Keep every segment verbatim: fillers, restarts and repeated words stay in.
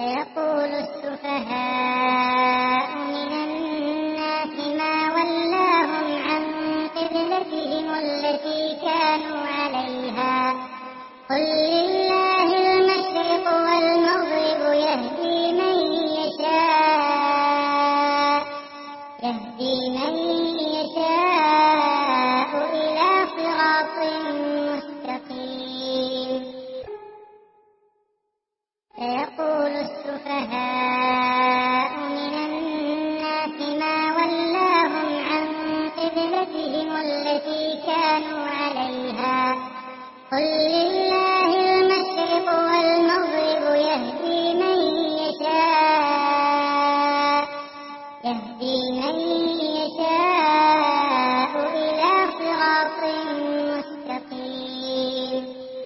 سيقول السفهاء من الناس ما ولاهم عن قبلتهم التي كانوا عليها قل لله المشرق والمغرب يهدي من يشاء يهدي من يشاء إلى صراط مستقيم. سيقول السفهاء من الناس ما ولاهم عن قبلتهم التي كانوا عليها قل لله المشرق والمغرب يهدي من يشاء يهدي من يشاء إلى صراط مستقيم.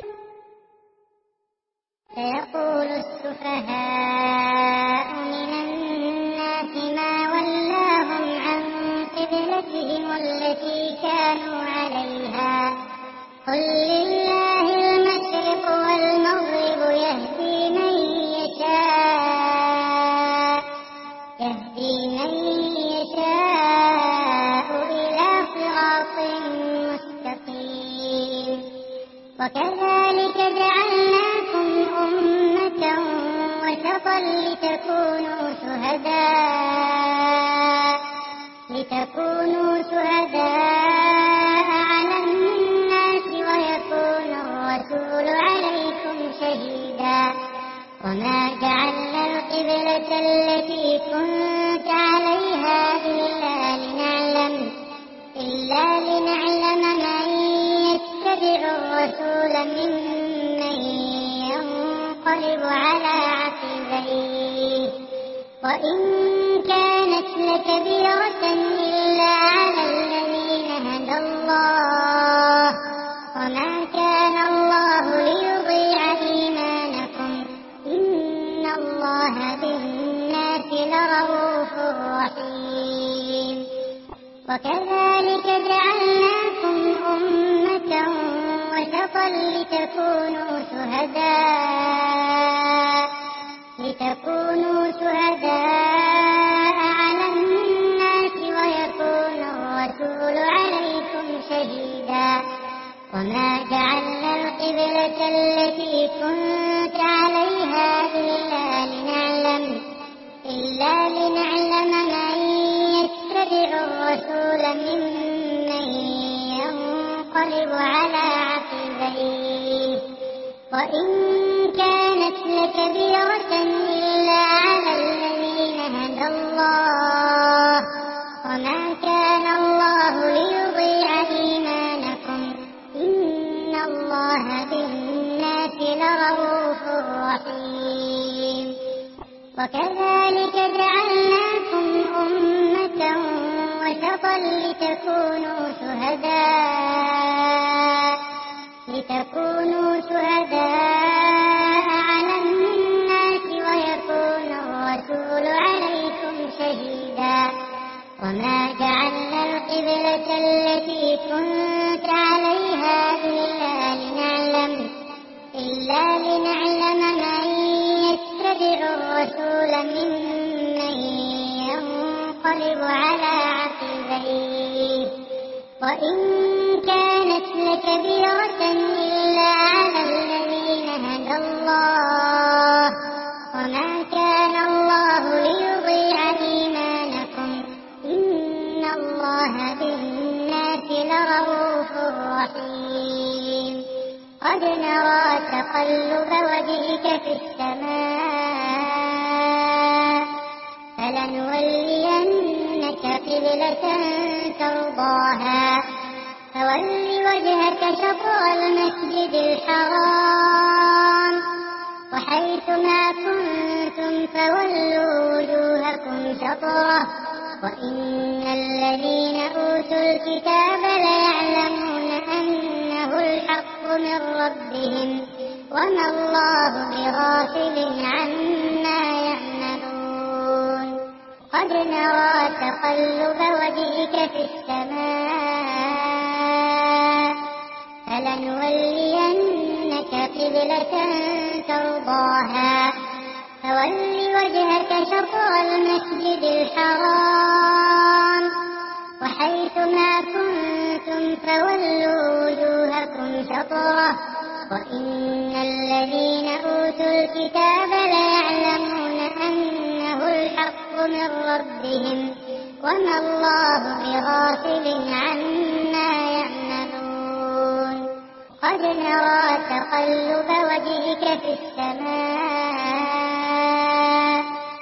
سيقول السفهاء من الناس ما ولاهم عن قبلتهم التي كانوا عليها قل لله المشرق والمغرب يهدي من يشاء يهدي من يشاء إلى صراط مستقيم. وكذلك جعلناكم أمة وسطا لتكونوا شهداء لتكونوا شهداء على الناس ويكون الرسول عليكم شهيدا. وما جعلنا القبلة التي كنت عليها إلا لنعلم إلا لنعلم من يتبع الرسول ممن ينقلب على عقبيه وإن كانت لكبيرة إلا على الذين هدى الله وما كان الله ليضيع إيمانكم إن الله بالناس لرءوف رحيم. وكذلك جعلناكم أمة وسطا لتكونوا شهداء لتكونوا شهداء على الناس ويكون الرسول عليكم شهيدا. وما جعلنا القبلة التي كنت عليها إلا لنعلم إلا لنعلم من يتبع الرسول ممن ينقلب على عقبيه وإن كانت لكبيرة إلا على الذين هدى الله وما كان الله ليضيع إيمانكم إن الله بالناس لرءوف رحيم. وكذلك جعلناكم أمة وسطا لتكونوا شهداء لتكونوا شهداء على الناس ويكون الرسول عليكم شهيدا. وما جعلنا القبلة التي كنت عليها إلا لنعلم إلا لنعلم من يتبع الرسول ممن ينقلب على عقبيه وإن كانت لكبيرة إلا على الذين هدى الله وما كان الله ليضيع إيمانكم إن الله بالناس لرءوف رحيم. قد نرى تقلب وجهك في السماء فلنولينك قبلة ترضاها فول وجهك شطر المسجد الحرام وحيث ما كنتم فولوا وجوهكم شطره وإن الذين أوتوا الكتاب ليعلمون أنه الحق من ربهم وما الله بغافل عما يعملون. قد نرى تقلب وجهك في السماء فلنولينك قبلة ترضاها فول وجهك شطر المسجد الحرام وحيث ما كنتم فولوا وجوهكم شطره وإن الذين أوتوا الكتاب ليعلمون أنه الحق من ربهم وما الله بغافل عما يعملون قد نرى تقلب وجهك في السماء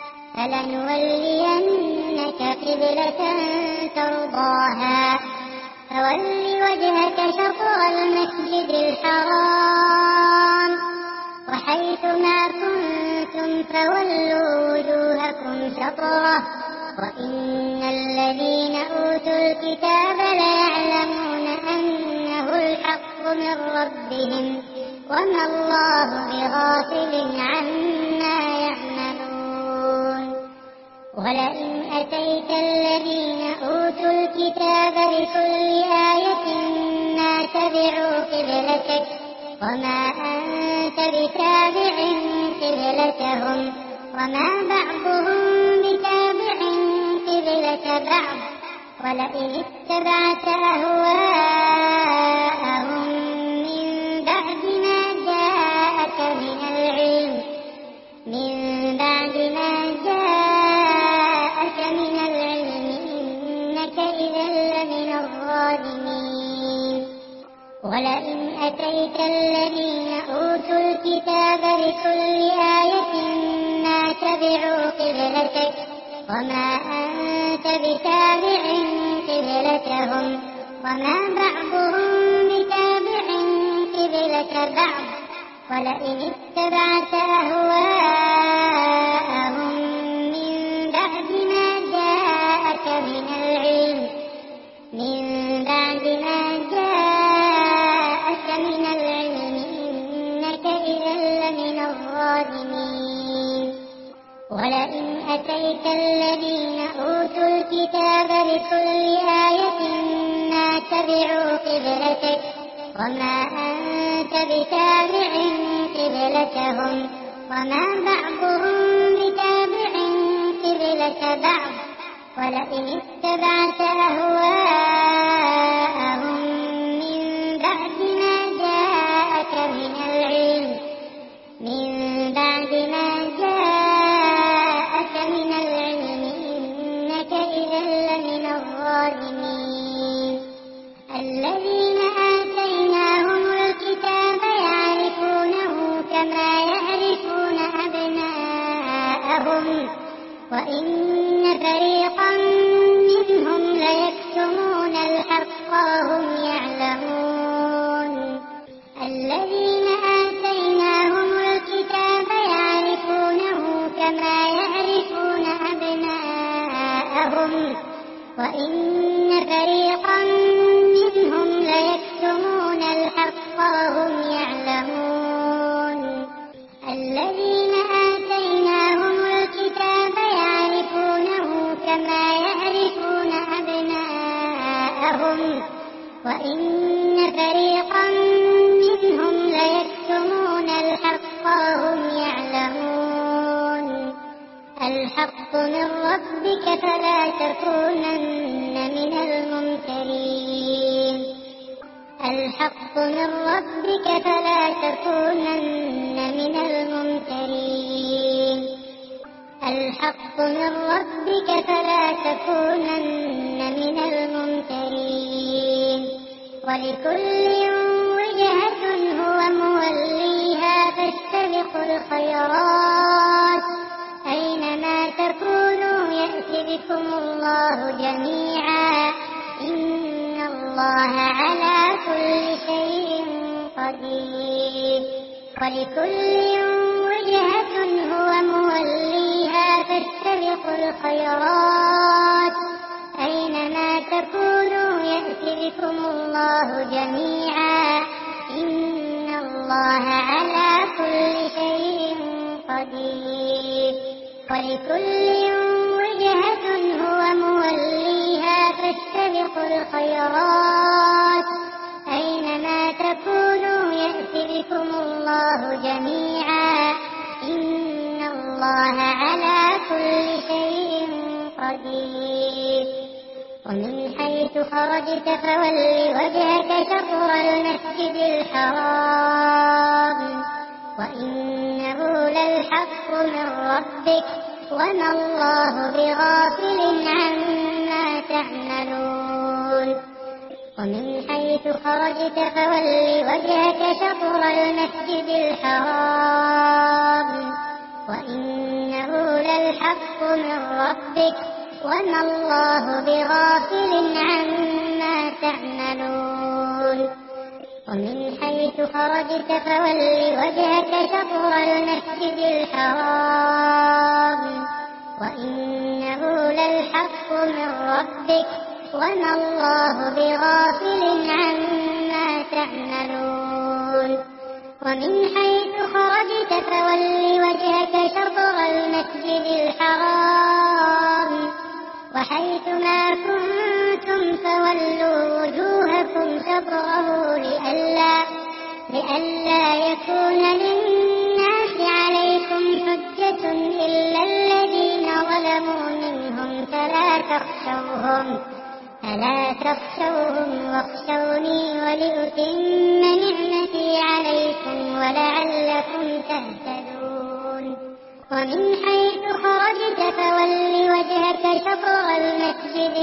فلنولينك قبلة ترضاها فول وجهك شطر المسجد الحرام وحيث ما كنتم فولوا وجوهكم شطره وإن الذين أوتوا الكتاب ليعلمون أنه الحق من ربهم وما الله بغافل عما يعملون ولئن أتيت الذين أوتوا الكتاب بكل آية ما تبعوا قبلتك وما أنت بتابع قبلتهم وما بعضهم بتابع قبلة بعض ولئن اتبعت أهواءهم من بعد ما جاءك من العلم من بعد ما جاءك من العلم إنك إذا لمن الظالمين ولئن أتيت الذين أوتوا الكتاب بكل آية ما تبعوا قبلتك وما أنت بتابع قبلتهم وما بعضهم بتابع قبلة بعض ولئن اتبعت أهواءهم من بعد ما جاءك من العلم من بعد ما جاءك من العلم إنك إذا لمن الظالمين ولئن أتيت الذين أوتوا الكتاب بكل آية ما تبعوا قبلتك وما أنت بتابع قبلتهم وما بعضهم بتابع قبلة بعض ولئن اتبعت أهواءهم من بعد ما جاءك من العلم من بعد ما جاءك من العلم إنك إذا لمن الظالمين الذين آتيناهم الكتاب يعرفونه كما يعرفون أبناءهم وإن فريقا منهم ليكتمون الحق وهم يعلمون الذين آتيناهم الكتاب يعرفونه كما يعرفون أبناءهم وإن فريقا منهم ليكتمون الحق وهم يعلمون الذين آتيناهم الكتاب يعرفونه كما يعرفون أبناءهم وإن فريقا منهم ليكتمون الحق وهم يعلمون الحق من ربك فلا تكونن من الممترين الحق من ربك فلا تكونن من الممترين الحق من ربك فلا تكونن من الممترين ولكل وجهة هو موليها فاستبقوا الخيرات أينما تكونوا يأت بكم الله جميعا إن الله على كل شيء قدير ولكل وجهة هو موليها فاستبقوا الخيرات أينما تكونوا يأت بكم الله جميعا إن الله على كل شيء قدير ولكل وجهة هو موليها فاستبقوا الخيرات أينما تكونوا يأت بكم الله جميعا إن الله قدير ومن حيث خرجت فول وجهك شطر المسجد الحرام وإنه للحق من ربك وما الله بغافل عما تعملون ومن حيث خرجت فول وجهك شطر المسجد الحرام وإنه للحق من ربك وما الله بغافل عما تعملون ومن حيث خرجت فول وجهك شطر المسجد الحرام وإنه للحق من ربك وما الله بغافل عما تعملون ومن حيث خرجت فول وجهك شطر المسجد الحرام وحيث ما كنتم فولوا وجوهكم شطره لئلا لئلا يكون للناس عليكم حجة إلا الذين ظلموا منهم فلا تخشوهم فلا تخشوهم واخشوني ولأتم نعمتي عليكم ولعلكم تهتدون ومن حيث خرجت فول وجهك شطر المسجد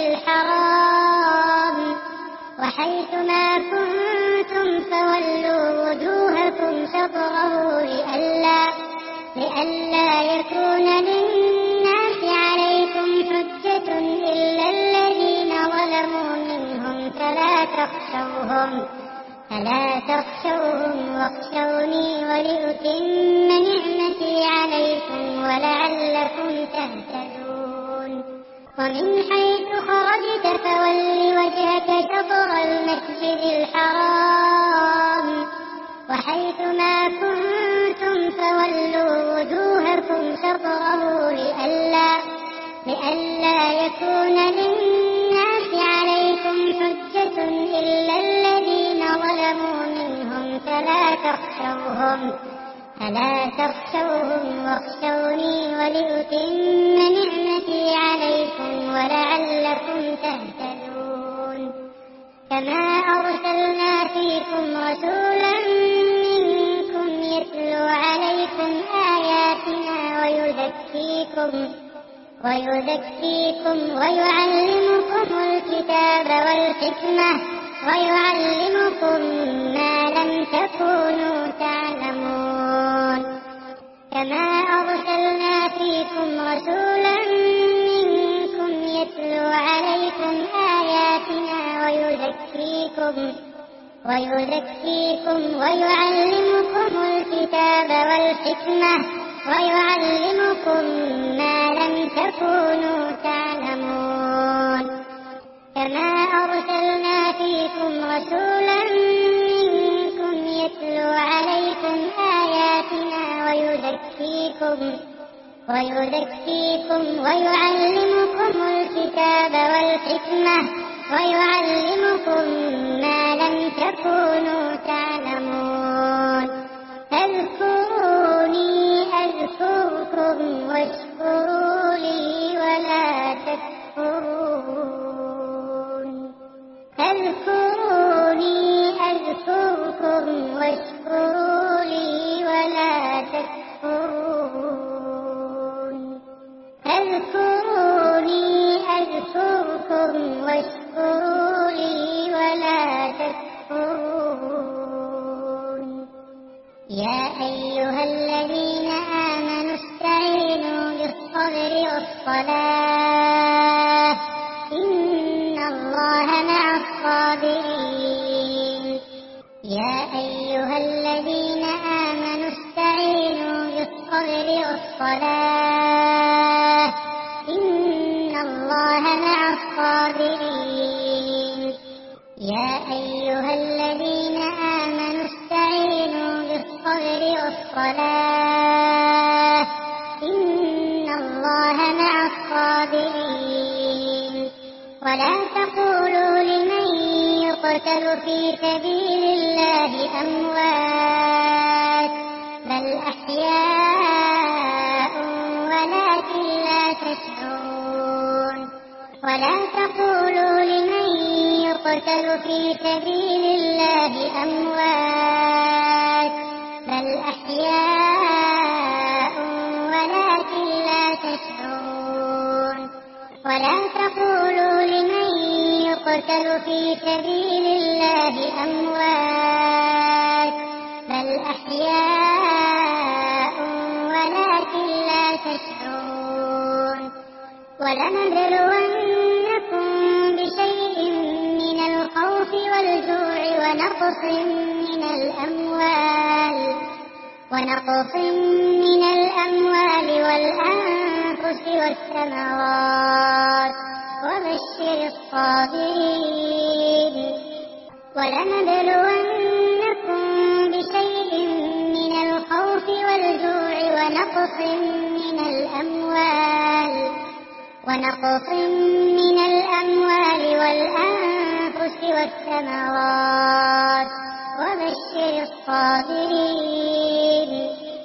الحرام وحيث ما كنتم فولوا وجوهكم شطره لئلا لئلا يكون للناس عليكم حجة إلا الذين ظلموا منهم فلا تخشوهم فلا تخشوهم واخشوني ولأتم نعمتي عليكم ولعلكم تهتدون ومن حيث خرجت فول وجهك شطر المسجد الحرام وحيث ما كنتم فولوا وجوهكم شطره لئلا لئلا يكون للناس عليكم حجة إلا الذين ظلموا منهم فلا تخشوهم فلا تخشوهم واخشوني ولأتم نعمتي عليكم ولعلكم تهتدون كما أرسلنا فيكم رسولا منكم يتلو عليكم آياتنا ويزكيكم ويزكيكم ويعلمكم الكتاب والحكمة ويعلمكم ما لم تكونوا تعلمون كما أرسلنا فيكم رسولا منكم يتلو عليكم آياتنا ويزكيكم ويزكيكم ويعلمكم الكتاب والحكمة ويعلمكم ما لم تكونوا تعلمون كما أرسلنا فيكم رسولا منكم يتلو عليكم آياتنا ويزكيكم ويزكيكم ويعلمكم الكتاب والحكمة ويعلمكم ما لم تكونوا تعلمون فاذكروني أذكركم واشكروا لي ولا تكفرون فاذكروني أذكركم واشكروا لي ولا تكفرون فاذكروني أذكركم واشكروا لي ولا تكفرون يا أيها الذين آمنوا استعينوا بالصبر والصلاة إن الله مع الصابرين يا أيها الذين آمنوا استعينوا بالصبر والصلاة إن الله مع الصابرين يا أيها الذين آمنوا استعينوا بالصبر والصلاة إن الله مع الصابرين ولا تقولوا لمن يقتل في سبيل الله أموات بل أحياء ولكن لا تشعرون ولا تقولوا لمن يقتل في سبيل الله أموات بل أحياء ولكن لا تشعرون ولا تقولوا لمن يقتل في سبيل الله أموات بل أحياء ولكن لا تشعرون ولنبلونكم بشيء من الخوف والجوع ونقص من الأموال ونقص من الأموال والأنفس والثمرات وبشر الصابرين ولنبلونكم بشيء من الخوف والجوع ونقص من الأموال ونقص من الأموال والأنفس والثمرات وبشر الصابرين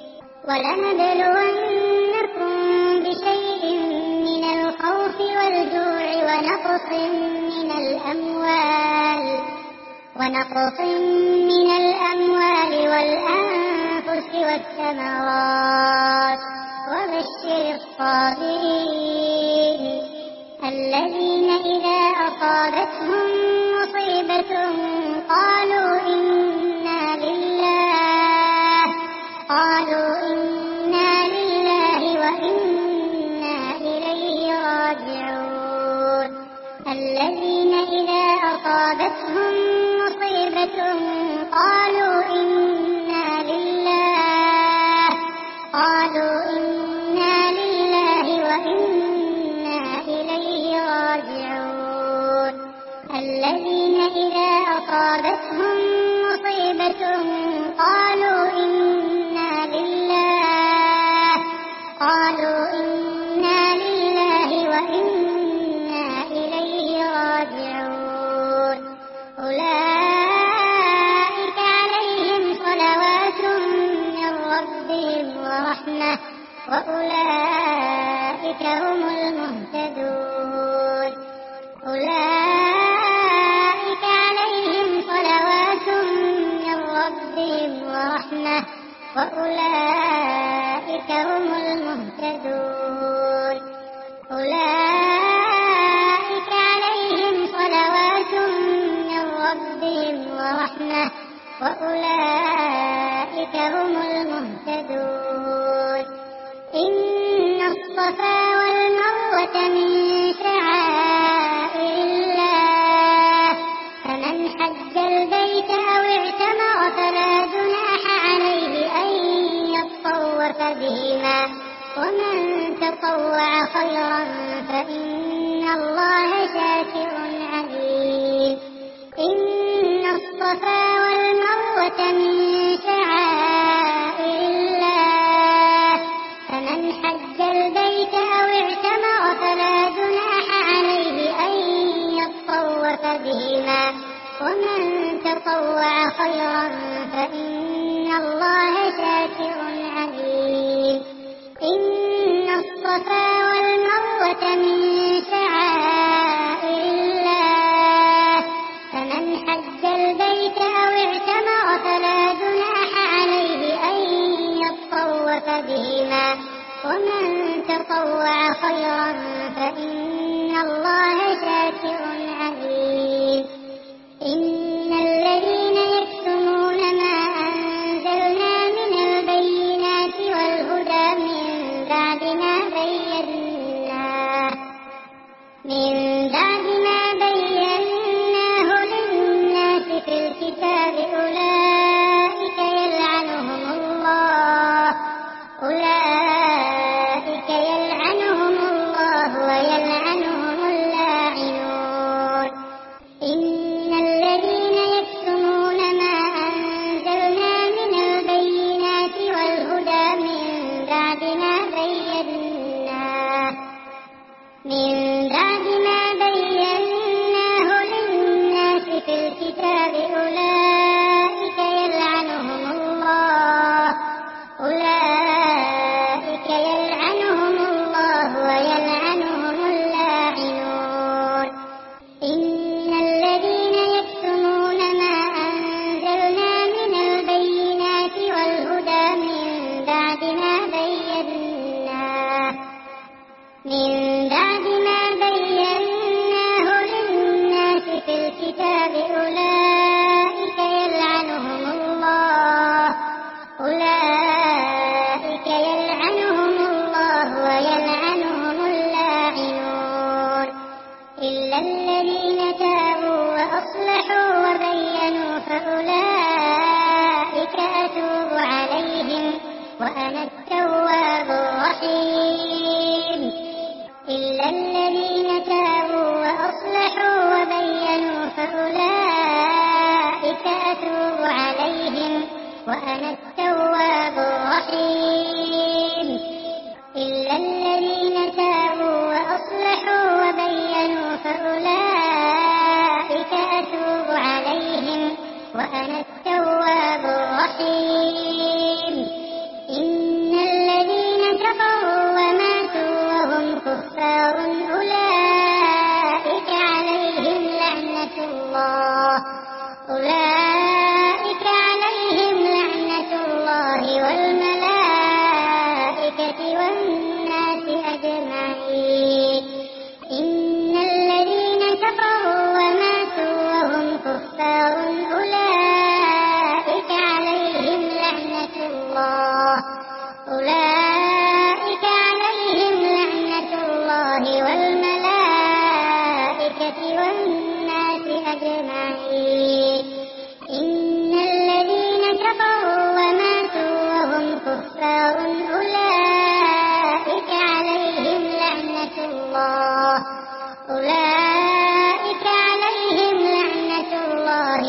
ولنبلونكم بشيء من الخوف والجوع ونقص من الأموال ونقص من الأموال والأنفس والثمرات وبشر الصابرين الذين إذا أصابتهم مصيبة قالوا إنا لله قالوا إنا لله وإنا إليه راجعون الذين إذا أصابتهم مصيبة قالوا إنا لله قالوا إنا لله وإنا إليه راجعون الذين إذا أصابتهم مصيبة قالوا إنا لله قالوا إنا لله وإنا إليه راجعون أولئك عليهم صلوات من ربهم ورحمة وأولئك هم المهتدون أولئك عليهم صلوات من ربهم ورحمة وأولئك هم المهتدون أولئك عليهم صلوات من ربهم ورحمة وأولئك هم المهتدون إن الصفا والمروة من شعائر الله فمن حج البيت أو اعتمر فلا جناح عليه أن يطوف بهما ومن تطوع خيرا فإن الله شاكر عليم إن الصفا والمروة من شعائر الله فمن حج البيت أو اعتمر فلا جناح عليه أن يطوف بهما ومن تطوع خيرا فإن الله شاكر عليم إن الصفا والمروة من شعائر الله فمن حج البيت أو اعتمر فلا جناح عليه أن يطوف بهما ومن تطوع خيرا فإن الله شاكر عليم إن الذين يكتمون ما أنزلنا من البينات والهدى من بعد ما بيناه من بعد ما بيناه للناس في الكتاب أولئك يلعنهم الله أولئك يلعنهم الله ويلعنهم اللاعنون إن الذين بعد ما بيناه من بعد ما بيناه للناس في الكتاب أولئك يلعنهم الله أولئك يلعنهم الله ويلعنهم اللاعنون إلا الذين تابوا وأصلحوا وبينوا فأولئك أتوب عليهم وأنا التواب الرحيم إلا الذين تابوا وأصلحوا وبينوا فأولئك أتوب عليهم وأنا التواب الرحيم إلا الذين تابوا وأصلحوا وبينوا فأولئك أتوب عليهم وأنا التواب الرحيم إن الذين كفروا وماتوا وهم كفار أولئك عليهم لعنة الله أولئك عليهم لعنة الله والملائكة والناس أجمعين إن الذين كفروا وماتوا وهم كفار أولئك عليهم لعنة الله أولئك عليهم لعنة الله والملائكة والناس أجمعين إن الذين كفروا وماتوا وهم كفار أولئك عليهم لعنة الله أولئك عليهم لعنة الله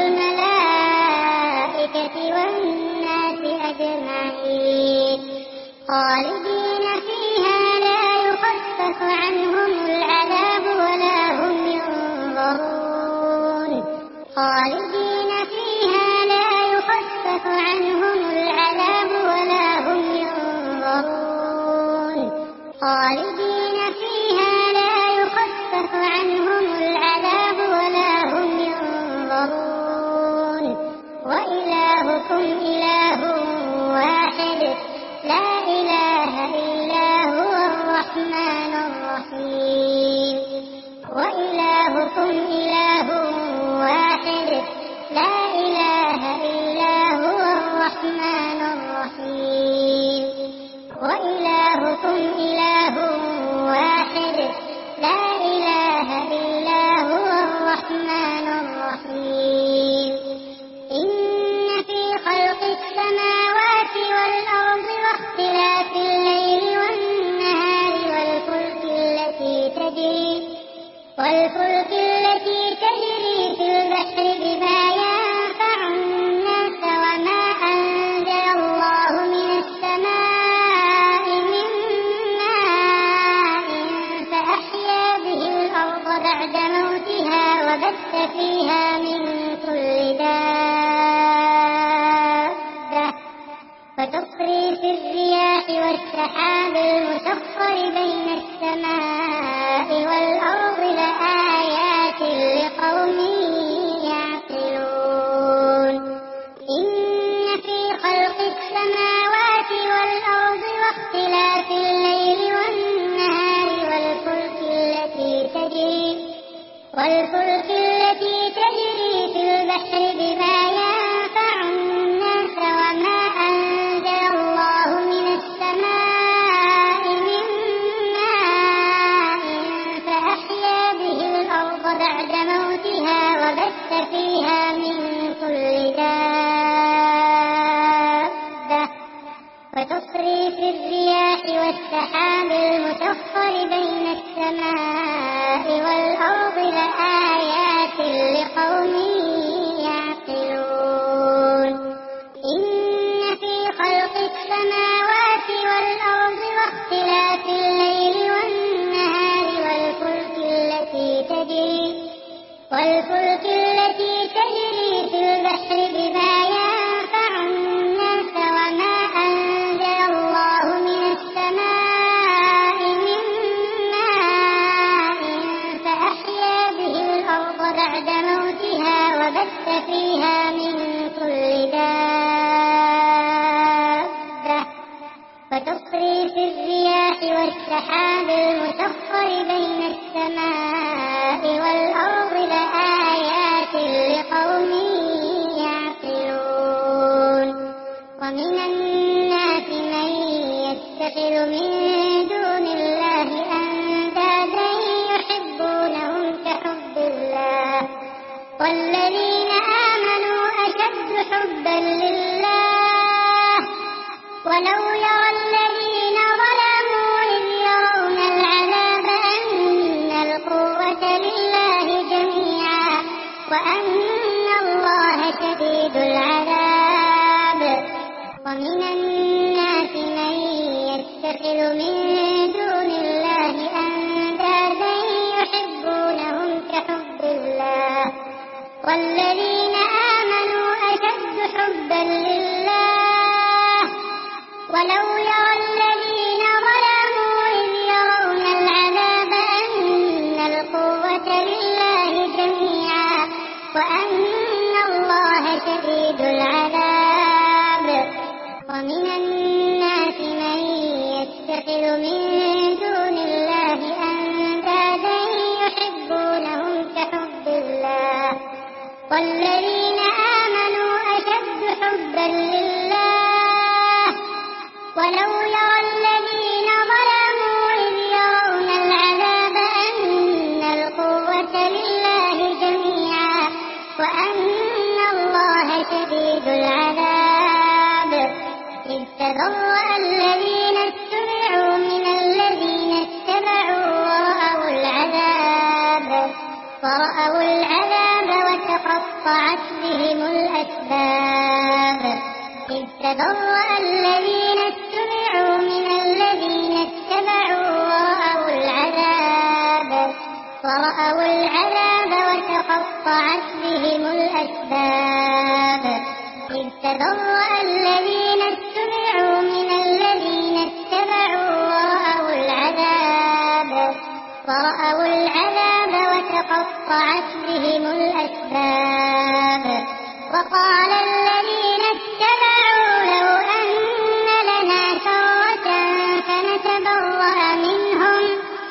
والملائكة والناس أجمعين خالدين فيها لا يخفف عنهم العذاب ولا هم ينظرون خالدين فيها لا يخفف عنهم العذاب ولا هم ينظرون خالدين فيها لا يخفف عنهم العذاب ولا هم ينظرون وإلهكم إله واحد لا إله إلا هو الرحمن الرحيم وإلهكم إله واحد لا إله إلا هو الرحمن الرحيم وإلهكم إله واحد لا إله إلا هو الرحمن الرحيم إن في خلق السماوات والأرض واختلاف الليل والنهار والفلك التي تجري والفلك التي تجري في البحر بما ينفع الناس وما أنزل الله من السماء من ماء فأحيا به الأرض بعد موتها وبث فيها من كل دابة وتصريف الرياح والسحاب المسخر بين السماء والأرض لآيات لقوم يعقلون إن في خلق السماوات والأرض واختلاف الليل والنهار والفلك التي تجري والفلك التي تجري في البحر بما ينفع الناس وما أنزل الله من السماء من ماء فأحيا به الأرض بعد موتها وبث فيها من كل دابة وتصريف الرياح والسحاب المسخر بين السماء والأرض لآيات لقوم يعقلون إن في خلق السماوات والأرض واختلاف الليل والنهار والفلك التي تجري والفلك التي تجري في البحر بما ينفع الناس وما أنزل الله من السماء من ماء فأحيا به الأرض بعد موتها وبث وتصريف الرياح والسحاب المسخر بين السماء والأرض لآيات لقوم يعقلون ومن الناس من يتخذ من دون الله أندادا يحبونهم كحب الله والذين آمنوا أشد حبا لله ولو يرى الذين ظلموا إذ يرون العذاب أن القوة لله جميعا وأن الله شديد العذاب ومن الناس من يتخذ من دون الله أندادا يحبونهم كحب الله والذين آمنوا أشد حبا لله ولو يرى الذين ظلموا إذ يرون العذاب أن القوة لله جميعا وأن الله شديد العذاب ومن الناس من يتخذ من دون الله أندادا يحبونهم كحب الله والذين آمنوا أشد حبا لله ولو يرى الذين ظلموا إذ يرون العذاب أن القوة لله جميعا وأن الله شديد العذاب إذ تبرأ الذين اتبعوا من الذين اتبعوا ورأوا العذاب ورأوا العذاب وتقطعت بهم الأسباب إذ تبرأ الذين اتبعوا من الذين اتبعوا ورأوا العذاب ورأوا العذاب وتقطعت بهم الأسباب إذ تبرأ الذين اتبعوا من الذين اتبعوا ورأوا العذاب ورأوا العذاب وتقطعت بهم الأسباب وقال الذين اتبعوا لو أن لنا كرة فنتبرأ منهم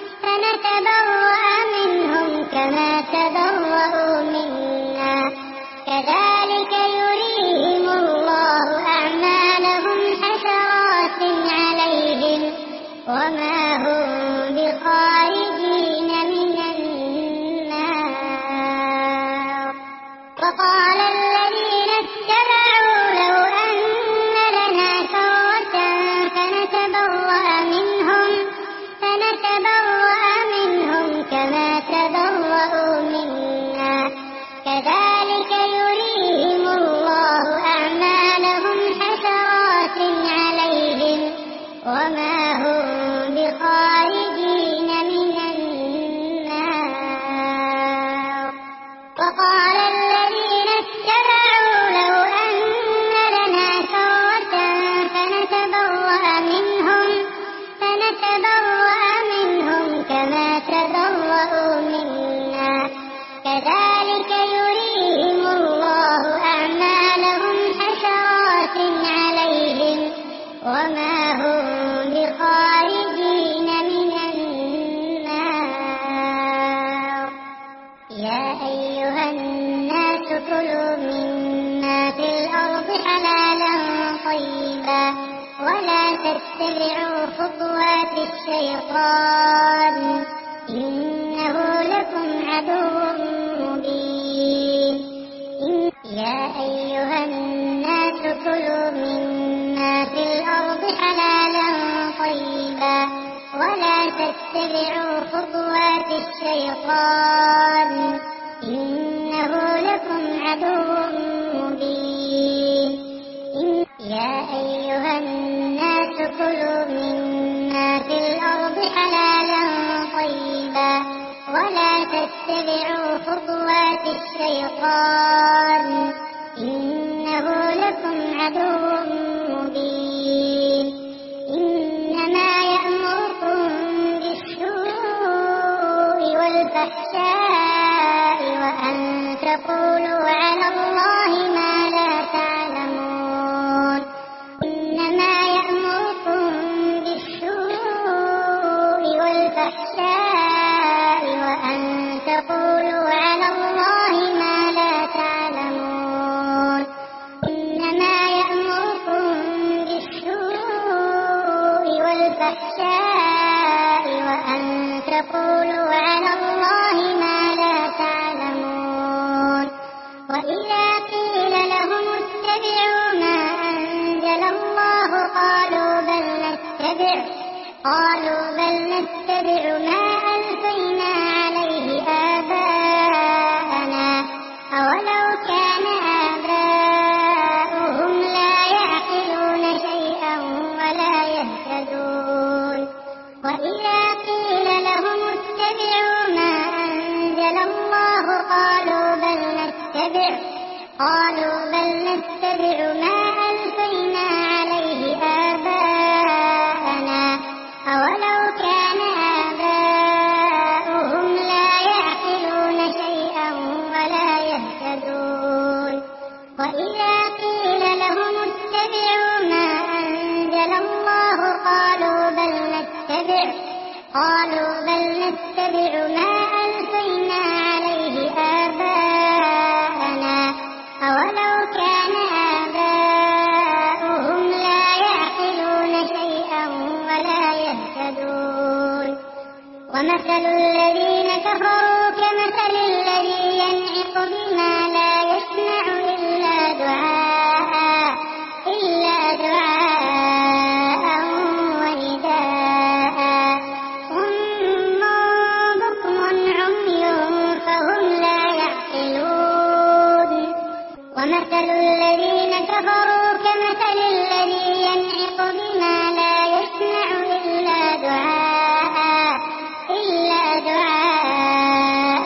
فنتبرأ منهم كما تبرأوا منا كذلك يريهم الله أعمالهم حسرات عليهم وما هم بخارجين من النار وقال الذين اتبعوا لو أن لنا كرة فنتبرأ منهم فنتبرأ منهم كما تبرأوا منا كذلك يريهم الله أعمالهم حسرات عليهم وما هم بخارجين من النار وقال الذين اتبعوا لو أن لنا كرة فنتبرأ منهم فنتبرأ منهم كما تبرأوا منا كذلك يريهم الله أعمالهم حسرات عليهم وما هم بخارجين من النار يا أيها الناس كلوا مما في الأرض حلالا طيبا ولا تتبعوا خطوات الشيطان إنه لكم عدو مبين يا أيها الناس كلوا مما في الأرض حلالا طيبا ولا تتبعوا خطوات الشيطان إنه لكم عدو مبين يا أيها الناس كلوا مما في الأرض حلالا طيبا ولا تتبعوا خطوات الشيطان إنه لكم عدو مبين إنما يأمركم بالسوء والفحشاء وأن تقولوا على الله ما لا تعلمون إنما يأمركم الفحشاء وأن تقولوا على الله ما لا تعلمون وإذا قيل لهم اتبعوا ما أنزل الله قالوا بل نتبع قالوا بل نتبع ما ألفينا عليه آباءنا أولو كان آباؤهم لا يعقلون شيئا ولا يهتدون وإذا قيل لهم اتبعوا ما أنزل الله قالوا بل نتبع قالوا بل نتبع ما ألفينا عليه آباءنا أولو كان آباؤهم لا يعقلون شيئا ولا يهتدون وإذا قيل لهم اتبعوا ما أنزل الله قالوا بل نتبع قالوا بل نتبع ما ألفينا عليه آباءنا أولو كان آباؤهم لا يعقلون شيئا ولا يهتدون ومثل الذين كفروا كمثل الذي ينعق بما لا يسمع إلا دعاء إلا دعاء ونداء صم بكم عمي فهم لا يعقلون ومثل الذين كفروا كمثل الذي ينعق بما لا يسمع إلا دعاء إلا دعاء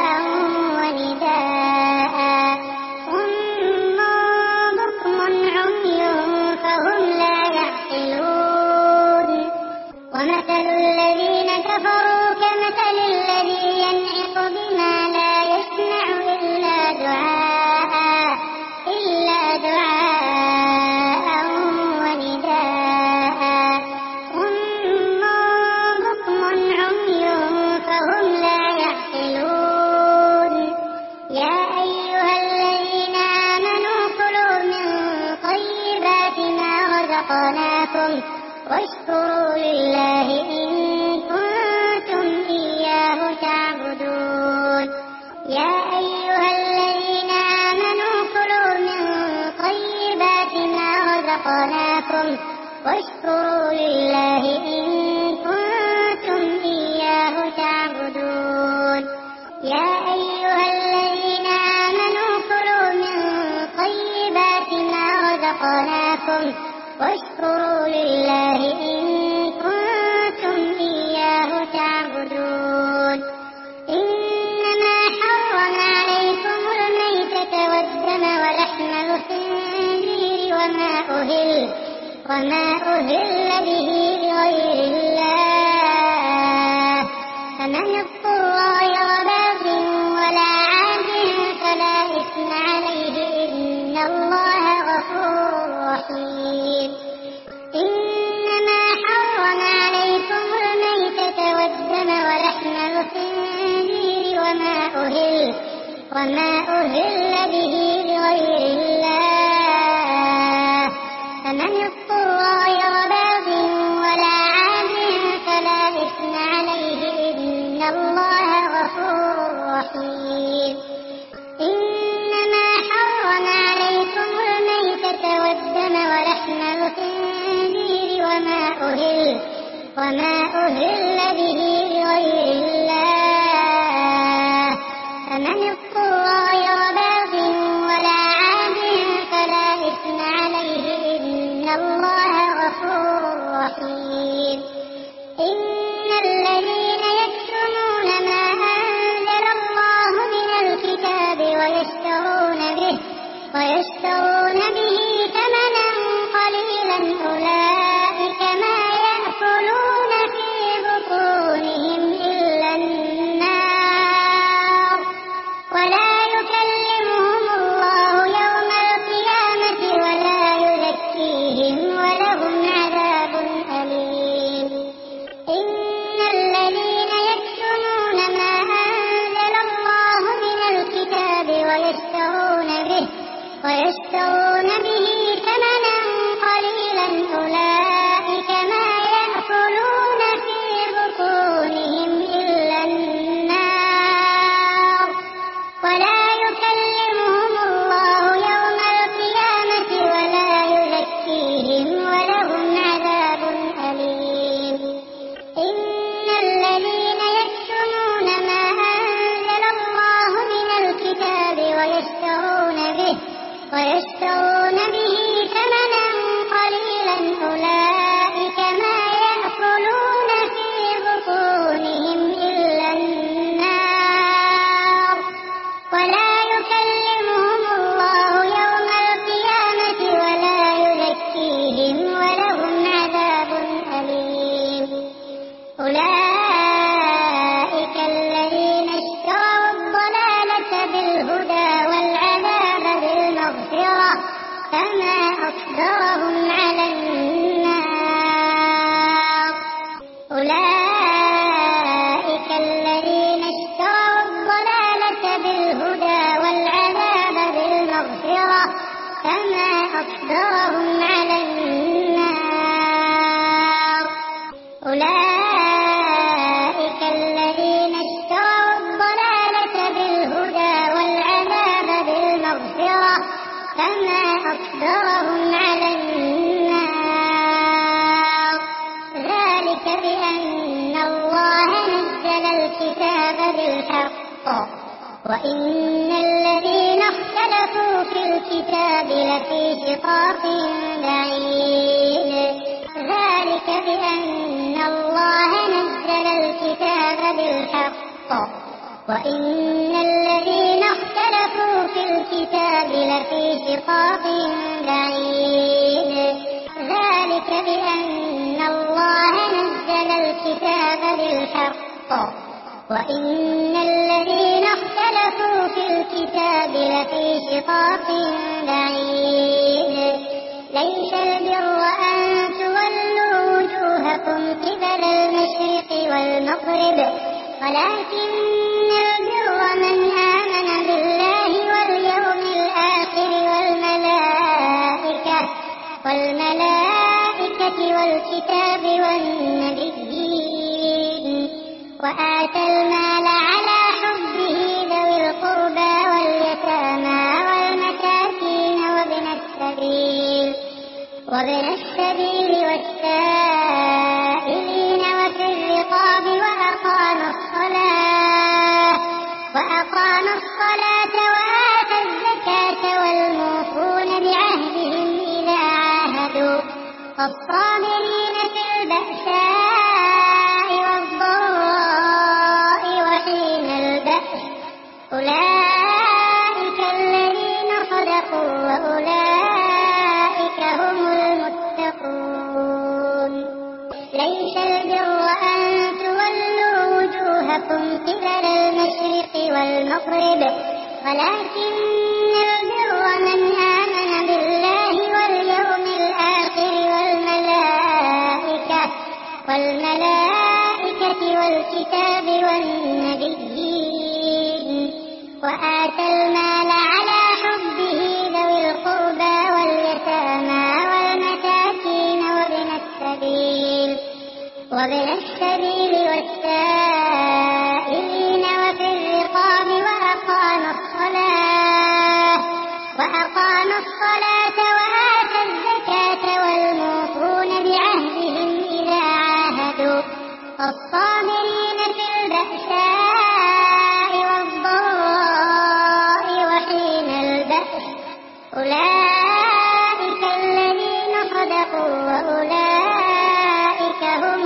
ونداء صم بكم عمي فهم لا يعقلون ومثل الذين كفروا كمثل الذي ينعق بما لا يسمع إلا دعاء إلا دعاء ونداء صم بكم عمي فهم لا يعقلون يا أيها الذين آمنوا كلوا من طيبات ما رزقناكم واشكروا لله إن كنتم إياه تعبدون يا أيها الذين آمنوا كلوا من طيبات ما رزقناكم واشكروا لله إن كنتم إياه تعبدون يا أيها الذين آمنوا كلوا من طيبات ما رزقناكم واشكروا لله إن كنتم إياه تعبدون إنما حرم عليكم الميتة والدم ولحم الخنزير وما أهل وما أهل به لغير الله فمن اضطر غير باغ ولا عاد فلا إثم عليه إن الله غفور رحيم إنما حرم عليكم الميتة والدم ولحم الخنزير وما أهل وما أهل به لغير الله فمن اضطر غير باغ ولا عاد فلا إثم عليه إن الله غفور رحيم إنما حرم عليكم الميتة والدم ولحم الخنزير وما أهل وما أهل به لغير الله فمن اضطر غير باغ ولا عاد فلا إثم عليه إن الله غفور رحيم إن الذين يكتمون ما أنزل الله من الكتاب ويشترون به ويشترون به ثمنا قليلا أولئك ما يأكلون في بطونهم إلا النار ولا يكلمهم الله يوم القيامة ولا يزكيهم ولهم عذاب أليم إن الذين يكتمون ما أنزل الله من الكتاب ويشترون به ويشترون به ثمنا قليلا أولئك ما يأكلون بأن الله نزل الكتاب بالحق وإن الذين اختلفوا في الكتاب لفي شقاق بعيد ذلك بأن الله نزل الكتاب بالحق وإن الذين اختلفوا في الكتاب لفي شقاق بعيد ذلك بأن الله نزل الكتاب بالحق وإن الذين اختلفوا في الكتاب لفي شقاق بعيد ليس البر أن تولوا وجوهكم قبل المشرق والمغرب ولكن البر من آمن بالله واليوم الآخر والملائكة والملائكة والكتاب والنبيين وآتى المال على حبه ذوي القربى واليتامى والمساكين وابن السبيل وابن السبيل والسائلين وفي الرقاب وأقاموا الصلاة وأقاموا الصلاة وآتوا الزكاة والموفون بعهدهم إذا عاهدوا الصابرين في البأساء والضراء وحين البأس أولئك الذين صدقوا وأولئك هم المتقون ليس البر أن تولوا وجوهكم قبل المشرق والمغرب ولكن البر من آمن بالله واليوم الآخر والملائكة والملائكة والكتاب والنبيين وآتى المال على حبه ذوي القربى واليتامى والمساكين وابن السبيل وابن السبيل والسائلين وفي الرقاب وأقاموا الصلاة وأقاموا الصلاة وآتوا الزكاة والموفون بعهدهم إذا عاهدوا الصابرين في البأساء والضراء وحين البأس أولئك الذين صدقوا وأولئك هم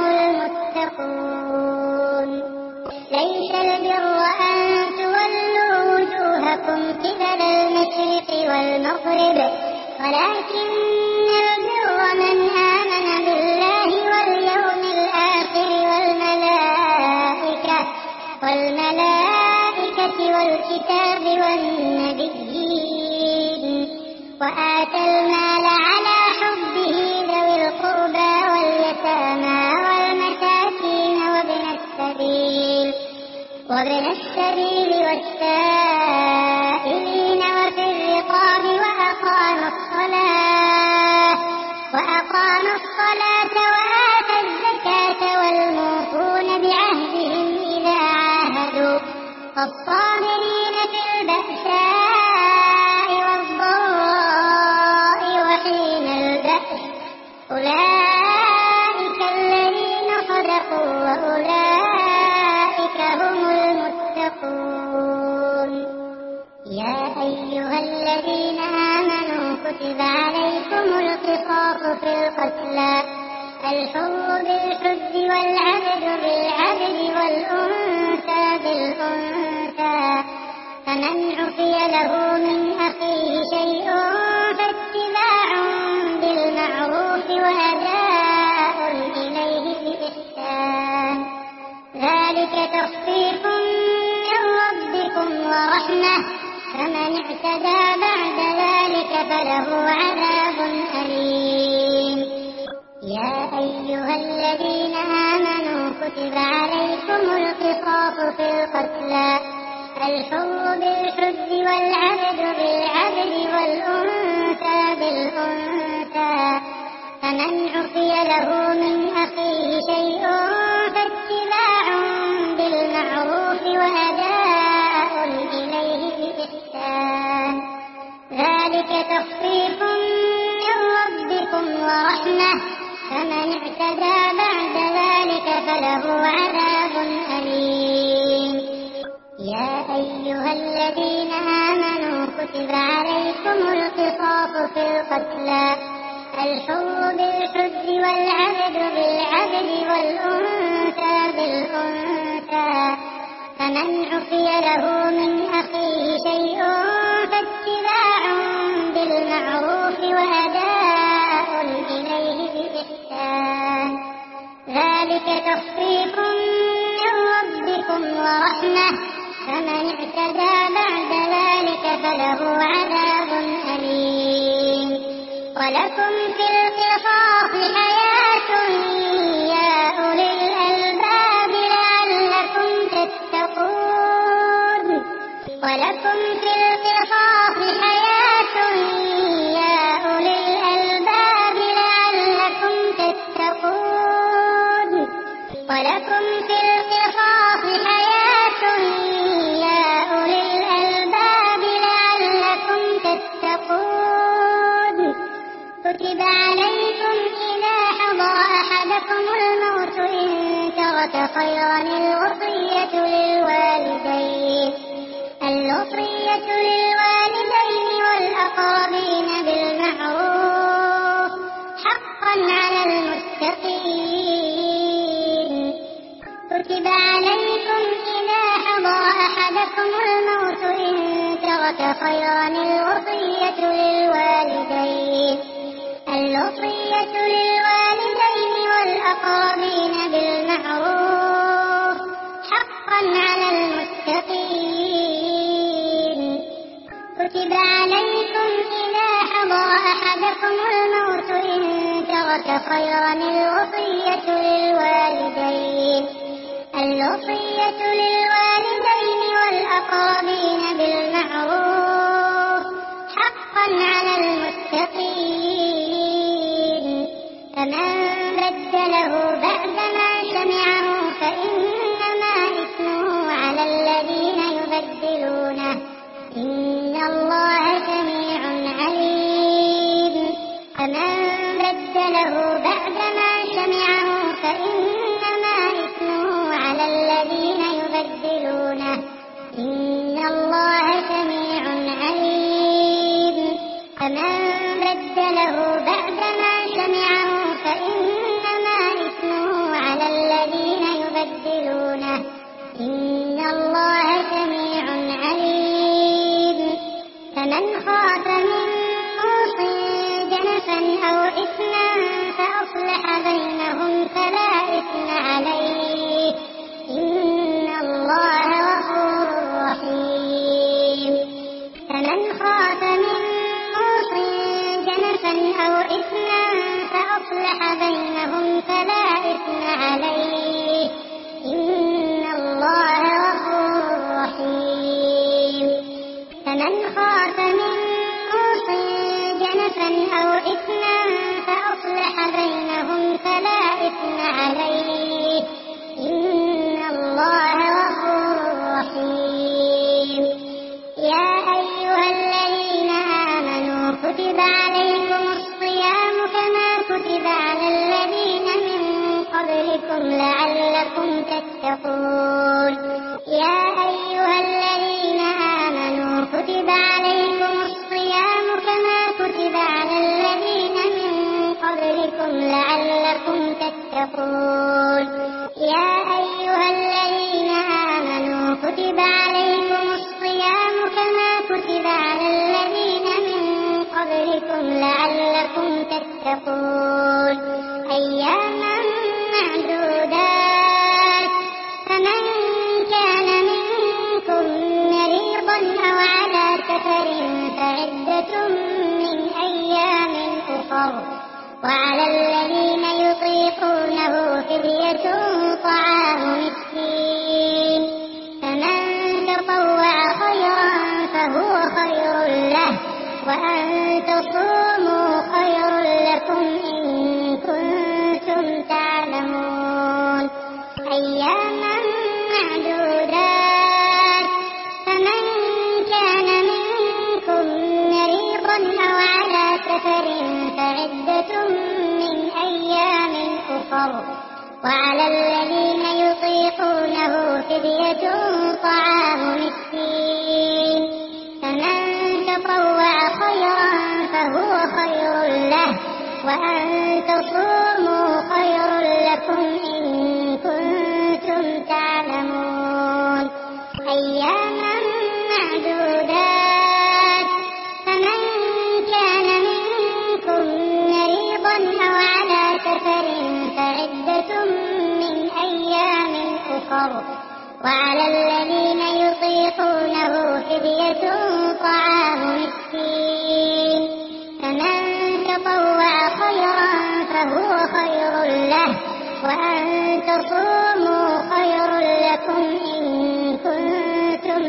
المتقون ليس البر أن تولوا وجوهكم قبل المشرق والمغرب ولكن البر من آمن بالله واليوم الآخر والملائكة والملائكة والكتاب والنبيين وآتى المال على حبه ذوي القربى واليتامى والمساكين وابن السبيل وابن السبيل والسائلين وفي الرقاب وأقاموا الصلاة وأقاموا الصلاة وآتوا الزكاة والموفون بعهدهم إذا عاهدوا الصابرين في البأساء والضراء وحين البأس أولئك الذين صدقوا وأولئك هم المتقون يا أيها الذين آمنوا كتب عليكم القصاص في القتلى الحر بالحر والعبد بالعبد والأنثى بالأنثى فمن عفي له من أخيه شيء فاتباع بالمعروف وأداء إليه بإحسان ذلك تخفيف من ربكم ورحمة فمن اعتدى بعد ذلك فله عذاب أليم يا أيها الذين آمنوا كتب عليكم القصاص في القتلى الحر بالحر والعبد بالعبد والأنثى بالأنثى فمن عفي له من أخيه شيء فاتباع بالمعروف وأداء إليه بإحسان ذلك تخفيف من ربكم ورحمة فمن اعتدى بعد ذلك فله عذاب أليم. يا أيها الذين آمنوا كتب عليكم القصاص في القتلى، الحر بالحر والعبد بالعبد والأنثى بالأنثى، فمن عفي له من أخيه شيء فاتباع بالمعروف وأداء إليه بإحسان، ذلك تخفيف من ربكم ورحمة، فمن اعتدى بعد ذلك فله عذاب أليم. ولكم في القصاص حياة يا أولي الألباب لعلكم تتقون. ولكم في القصاص حياة يا أولي الألباب لعلكم تتقون. ولكم في القصاص حياة يا أولي الألباب لعلكم تتقون. كتب عليكم إذا حضر أحدكم الموت إن ترك خيرا الوصية للوالدين الوصية للوالدين والأقربين بالمعروف حقا على المتقين. كتب عليكم إذا حضر أحدكم الموت إن ترك خيرا الوصية للوالدين الوصية للوالدين والأقربين بالمعروف حقا على المتقين. كتب عليكم إذا حضر أحدكم الموت إن ترك خيرا الوصية للوالدين الوصية للوالدين والأقربين بالمعروف حقا على المتقين. فمن بدله بعدما سمعه فإنما إثمه على الذين يبدلونه إن الله سميع عليم. فمن بدله بعدما سمعه فإنما إثمه على الذين يبدلونه إن الله سميع عليم. فمن بدله بعدما سمعه فإنما إثمه على الذين يبدلونه إن الله سميع عليم. فمن خاف من موص جنفا أو إثما فأصلح بينهم فلا إثم عليه إن الله غفور رحيم. فمن خاف من موص جنفا أو إثما فأصلح بينهم فلا إثم عليه إن الله غفور رحيم. فمن خاف من موص جنفا أو إثما فأصلح بينهم فلا إثم عليه إن الله غفور رحيم. يا أيها الذين آمنوا كتب عليكم الصيام كما كتب على الذين من قبلكم لعلكم تتقون. يا أيها الذين آمنوا كتب عليكم الصيام كما كتب على الذين من قبلكم لعلكم تتقون. يا أيها الذين آمنوا كتب عليكم الصيام كما كتب على الذين من قبلكم لعلكم تتقون. أياما معدودات، فمن كان منكم مريضا أو على سفر فعدة من أيام أخر، وعلى الذين يطيقونه فدية طعام مسكين، فمن تطوع خيرا فهو خير له، وأن تصوموا خير لكم إن كنتم تعلمون. أياما معدودات، فمن كان منكم مريضا أو على سفر فعدة من أيام أخر، وعلى الذين فدية طعام مسكين فمن تطوع خيرا فهو خير له وأن تصوموا خير لكم إن كنتم تعلمون أياما معدودات فمن كان منكم مريضا أو على سفر فعدة من أيام أخر وعلى الذين يطيقونه فدية طعام مسكين فمن تطوع خيرا فهو خير له وأن تصوموا خير لكم إن كنتم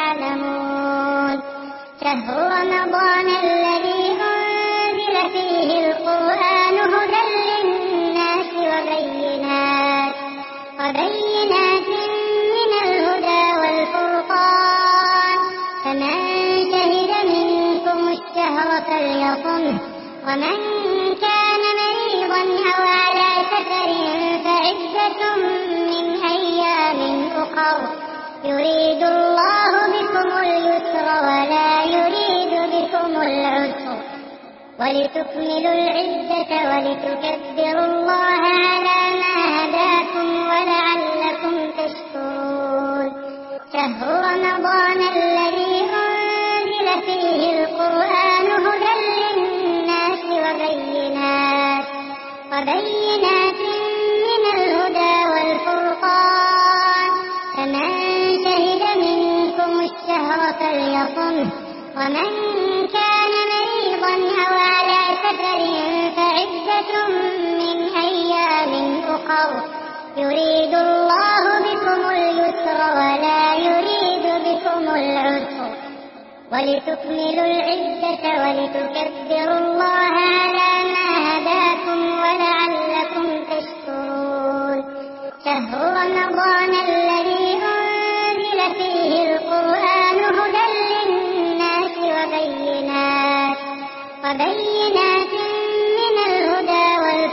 تعلمون شهر رمضان الذي أنزل فيه القرآن هدى للناس وبينات وبينات من الهدى والفرقان فمن شهد منكم الشهر فليصمه ومن كان مريضا أو على سفر فعدة من أيام أخر يريد الله بكم اليسر ولا يريد بكم العسر ولتكملوا العدة ولتكبروا الله على ما هداكم ولعلكم تشكرون شهر رمضان الذي أنزل فيه القرآن هدى للناس وبينات وبينات من الهدى والفرقان فمن شهد منكم الشهر فليصمه ومن كان مريضا أو على سفر فعدة من أيام أخر يريد الله بكم اليسر ولا يريد بكم العسر ولتكملوا العدة ولتكبروا الله على ما هداكم ولعلكم تشكرون شهر رمضان الذي أنزل فيه القرآن هدى للناس وبينات وبينات من الهدى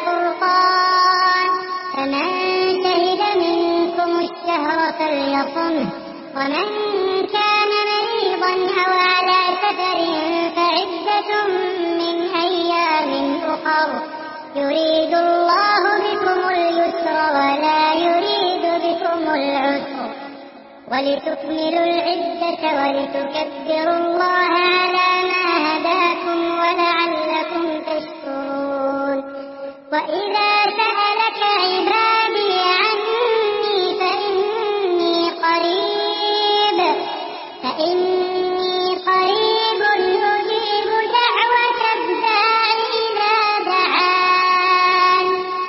والفرقان فمن شهد منكم الشهر فليصمه ومن كان مريضا أو على سفر فعدة من أيام أخر يريد الله بكم اليسر ولا يريد بكم العسر ولتكملوا العدة ولتكبروا الله على ما هداكم ولعلكم تشكرون وإذا سألك عبادي عني فإني قريب فإني قريب أجيب دعوة الداع إذا دعان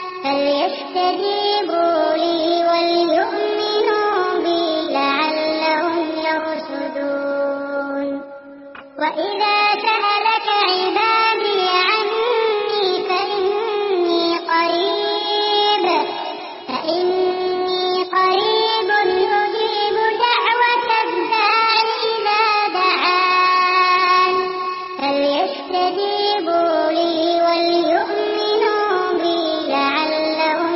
فليستجيبوا لي وليؤمنوا بي لعلهم يرشدون وإذا سألك عبادي عني فإني قريب فإني قريب أجيب دعوة الداع إذا دعان فليستجيبوا لي وليؤمنوا بي لعلهم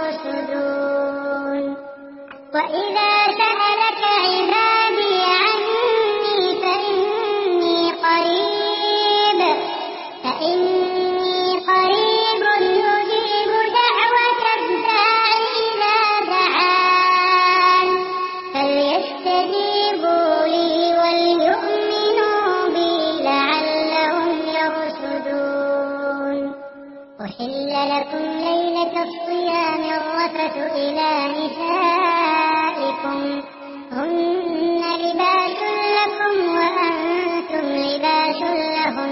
يرشدون وإذا سألك عبادي عني فإني قريب فإني قريب أجيب دعوة الداع إذا دعان فليستجيبوا لي وليؤمنوا بي لعلهم يرشدون أحل لكم ليلة الصيام الرفث إلى نسائكم هن لباس لكم وأنتم لباس لهن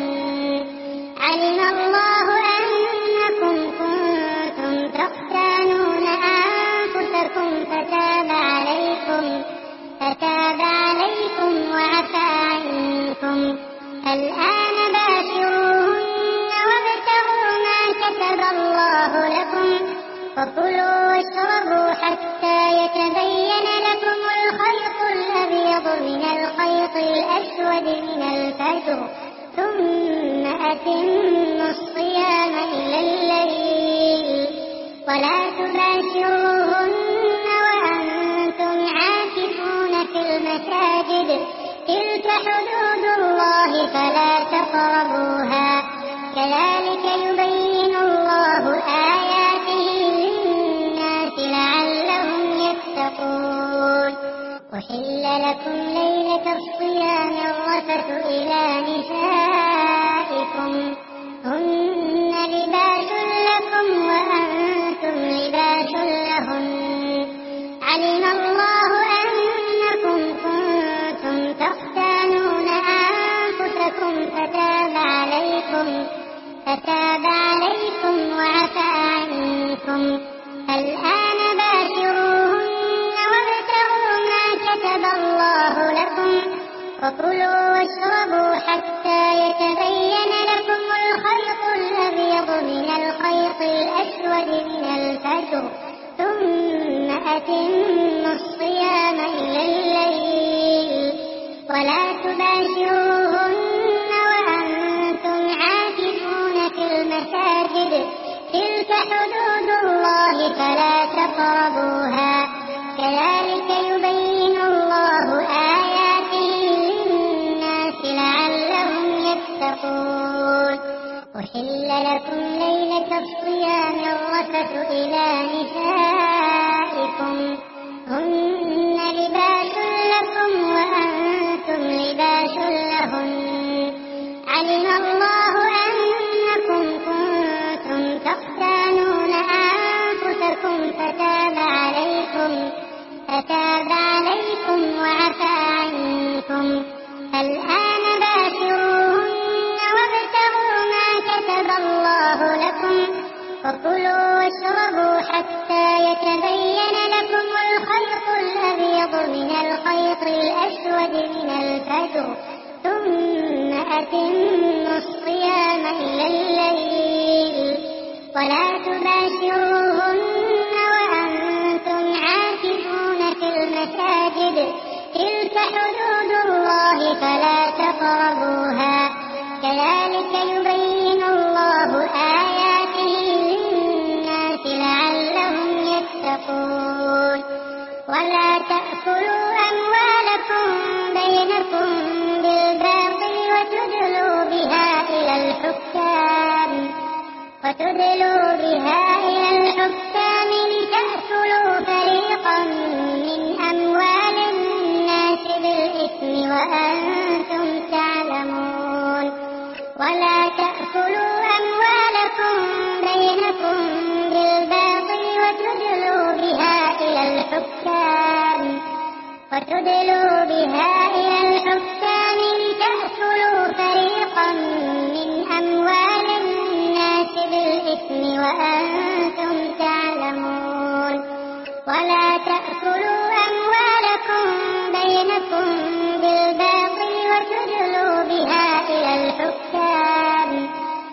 علم الله أنكم كنتم تختانون أنفسكم فتاب عليكم فتاب عليكم وعفى عنكم الآن باشروهن وابتغوا ما كتب الله لكم فكلوا واشربوا حتى يتبين لكم الخيط الأبيض من الخيط الأسود من الفجر ثم أتموا الصيام إلى الليل ولا تباشروهن وأنتم عاكفون تقربوها كذلك يبين الله آياته للناس لعلهم يتقون. أحل لكم ليلة الصيام الرفث إلى نسائكم هن لباس لكم وأنتم لباس لهن علم الله أنكم كنتم تختانون أنفسكم فتاب عليكم فتاب عليكم وعفى عنكم الآن باشروهن وابتغوا ما كتب الله لكم وكلوا واشربوا حتى يتبين لكم الخيط الأبيض من الخيط الأسود من الفجر ثم أتموا الصيام إلى الليل ولا تباشروهن وأنتم عاكفون في المساجد تلك حدود الله فلا تقربوها كذلك يبين الله آياته للناس لعلهم يتقون. أحل لكم ليلة الصيام الرفث إلى نسائكم هن لباس لكم وأنتم لباس لهن علم الله أنكم كنتم تختانون أنفسكم فتاب عليكم فتاب عليكم وعفى عنكم الآن باشروهن وابتغوا ما كتب الله لكم وكلوا واشربوا حتى يتبين لكم الخيط الأبيض من الخيط الأسود من الفجر ثم أتموا الصيام إلى الليل ولا تباشروهن وأنتم عاكفون في المساجد تلك حدود الله فلا تقربوها كذلك يبين الله آياته للناس لعلهم يتقون. ولا تأكلوا أموالكم بينكم بالباطل وتدلوا بها إلى الحكام وتدلوا بها إلى الحكام لتأكلوا فريقا من أموال الناس بالإثم وأنتم تعلمون. ولا تأكلوا أموالكم بينكم بالباطل وتدلوا بها إلى الحكام وتدلوا بها إلى الحكام لتأكلوا فريقا من أموال الناس بالإثم وأنتم تعلمون. ولا تأكلوا أموالكم بينكم بالباطل وتدلوا بها إلى الحكام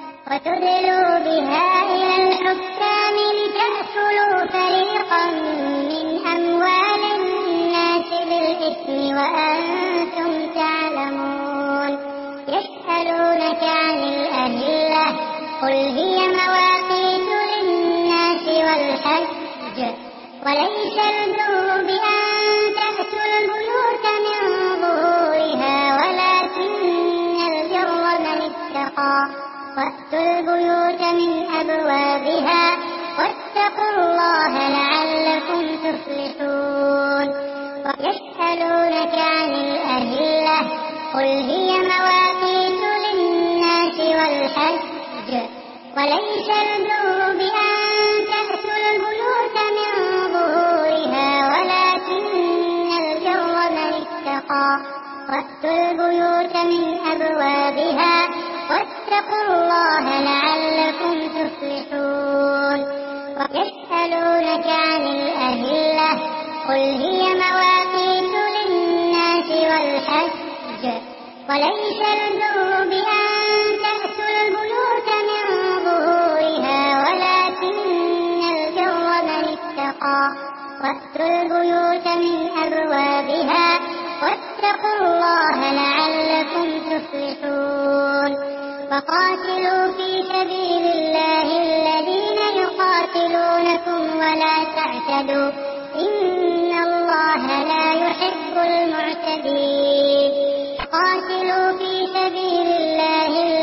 وتدلوا بها إلى الحكام لتأكلوا فريقا من أموال الناس بالإثم وأنتم تعلمون. يسألونك عن الأهلة قل هي مواقيت للناس والحج وليس البر بأن تأتوا البيوت من ظهورها ولكن البر من اتقى وأتوا البيوت من أبوابها واتقوا الله لعلكم تفلحون. يسألونك عن الأهلة قل هي مواقيت للناس والحج وليس البر بأن تأتوا البيوت من ظهورها ولكن البر من اتقى وأتوا البيوت من أبوابها واتقوا الله لعلكم تفلحون. يسألونك عن الأهلة قل هي مواقيت للناس والحج وليس البر بأن تأتوا البيوت من ظهورها ولكن البر من اتقى وأتوا البيوت من أبوابها واتقوا الله لعلكم تفلحون. وقاتلوا في سبيل الله الذين يقاتلونكم ولا تعتدوا إن الله لا يحب المعتدين. قاتلوا في سبيل الله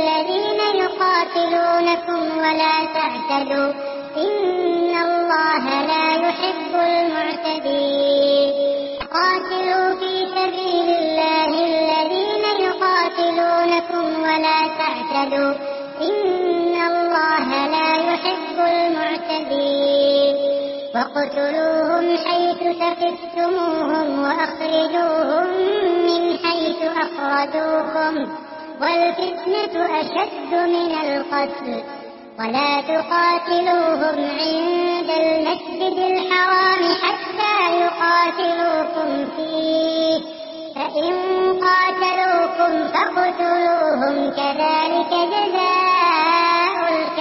تعتدوا إن الله لا يحب المعتدين قاتلوا في سبيل الله الذين يقاتلونكم ولا تعتدوا إن الله لا يحب المعتدين وقتلوهم حيث ثقفتموهم وأخرجوهم من حيث أخرجوكم والفتنة أشد من القتل ولا تقاتلوهم عند المسجد الحرام حتى يقاتلوكم فيه فإن قاتلوكم فاقتلوهم كذلك جزاء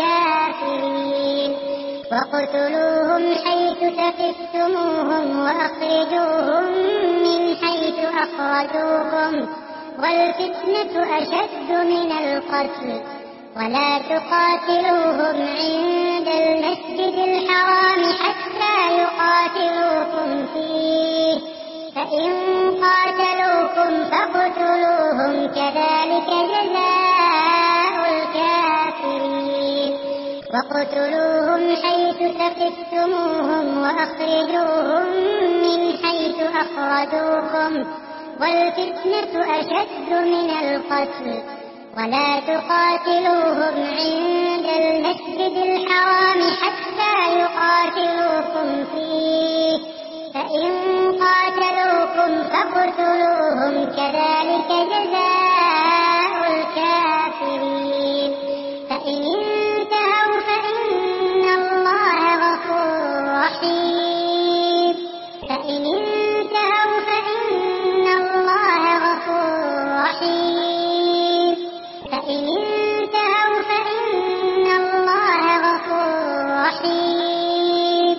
الكافرين وقتلوهم حيث ثقفتموهم وأخرجوهم من حيث أخرجوكم والفتنة أشد من القتل ولا تقاتلوهم عند المسجد الحرام حتى يقاتلوكم فيه فإن قاتلوكم فاقتلوهم كذلك جزاء الكافرين وقتلوهم حيث ثقفتموهم وأخرجوهم من حيث أخرجوكم والفتنة أشد من القتل ولا تقاتلوهم عند المسجد الحرام حتى يقاتلوكم فيه فإن قاتلوكم فاقتلوهم كذلك جزاء الكافرين فإن انتهوا فإن الله غفور رحيم فإن انتهوا فإن الله غفور رحيم فإن انتهوا فإن الله غفور رحيم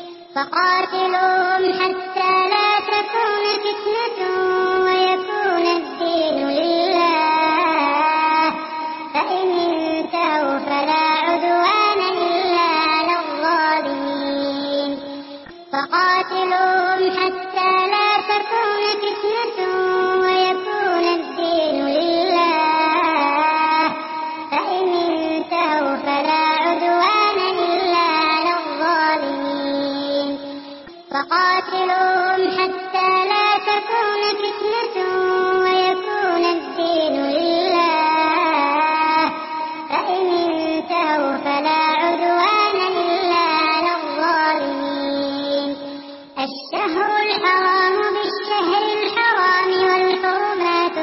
فقاتلوهم حتى لا تكون فتنة ويكون الدين لله فإن انتهوا فلا عدوان إلا على الظالمين فقاتلوهم حتى لا تكون فتنة ويكون الدين لله فإن انتهوا فلا عدوان إلا على الظالمين فقاتلوهم حتى لا تكون فتنة ويكون الدين لله فإن انتهوا فلا عدوان إلا على الظالمين الشهر الحرام بالشهر الحرام والحرمات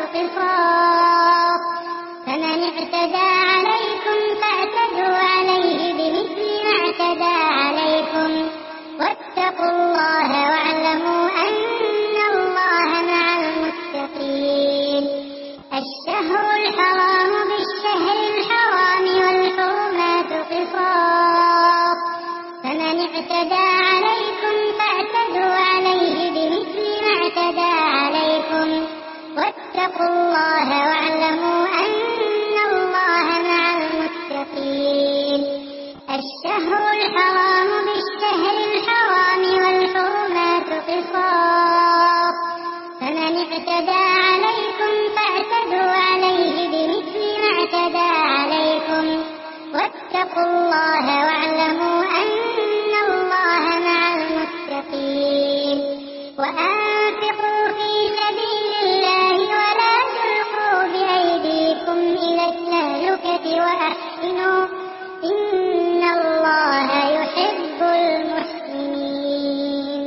قصاص فمن اعتدى عليكم فاعتدوا عليه بمثل ما اعتدى عليكم واتقوا الله واعلموا أن الله مع المتقين الشهر الحرام بالشهر الحرام والحرمات قصاص فمن اعتدى عليكم فاعتدوا عليه بمثل ما اعتدى عليكم واتقوا الله واعلموا أن الله مع المتقين الشهر الحرام بالشهر الحرام والحرمات قصاص فمن اعتدى عليكم فاعتدوا عليه بمثل ما اعتدى عليكم واتقوا الله واعلموا أن الله مع المتقين وأنفقوا في سبيل الله ولا تلقوا بأيديكم إلى التهلكة وأحسنوا إن الله يحب المحسنين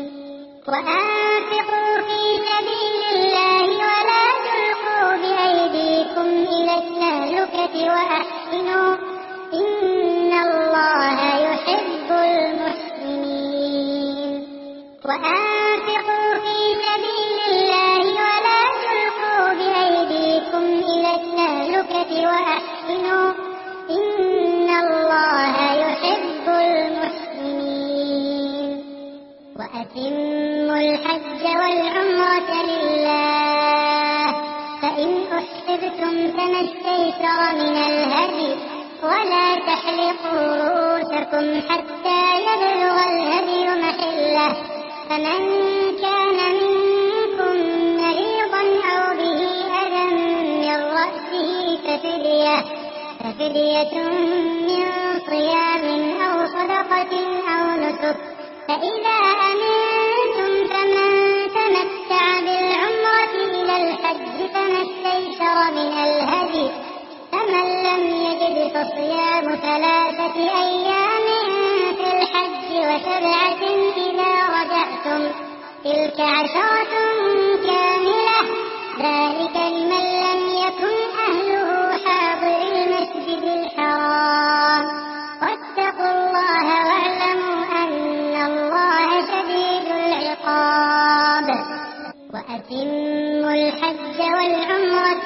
وأنفقوا في سبيل الله ولا تلقوا بأيديكم إلى التهلكة وأحسنوا إن الله يحب المحسنين وأنفقوا في سبيل الله ولا تلقوا بأيديكم إلى التهلكة وأحسنوا إن الله يحب المحسنين وأتموا الحج والعمرة لله فإن أحسرتم فما استيسر من الهدي ولا تحلقوا رؤوسكم حتى يبلغ الهدي محله فمن كان منكم مريضا أو به أذى من رأسه ففدية ففدية من صيام أو صدقة أو نسك. فإذا أمنتم فمن تمتع بالعمرة إلى الحج فما استيسر من الهدي، فمن لم يجد فصيام ثلاثة أيام في الحج وسبعة إذا رجعتم، تلك عشرة كاملة، ذلك لمن لم يكن أهله حاضر المسجد الحرام. واتقوا الله واعلموا أن الله شديد العقاب. وأتموا الحج والعمرة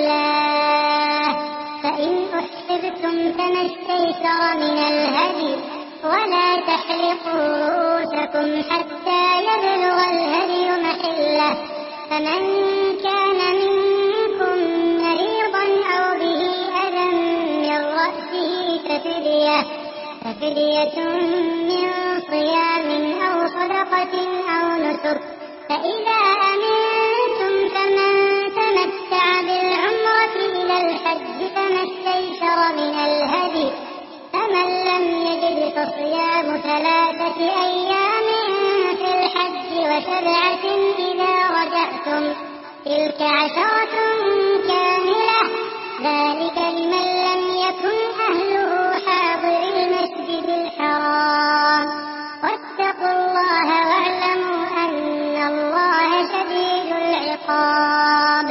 لله، فإن أحسبتم فما استيسر من الهدي، ولا تحلقوا رؤوسكم حتى يبلغ الهدي محله، فمن كان منكم مريضا أو به أذى من رأسه ففدية ففدية من صيام أو صدقة أو نسك. فإذا أمنتم فمن تمتع بالعمرة إلى الحج فما استيسر من الهدي، فمن لم يجد فصيام ثلاثة أيام في الحج وسبعة إذا رجعتم، تلك عشرة كاملة، ذلك لمن لم يكن أهله حاضر المسجد الحرام. واتقوا الله واعلموا أن الله شديد العقاب.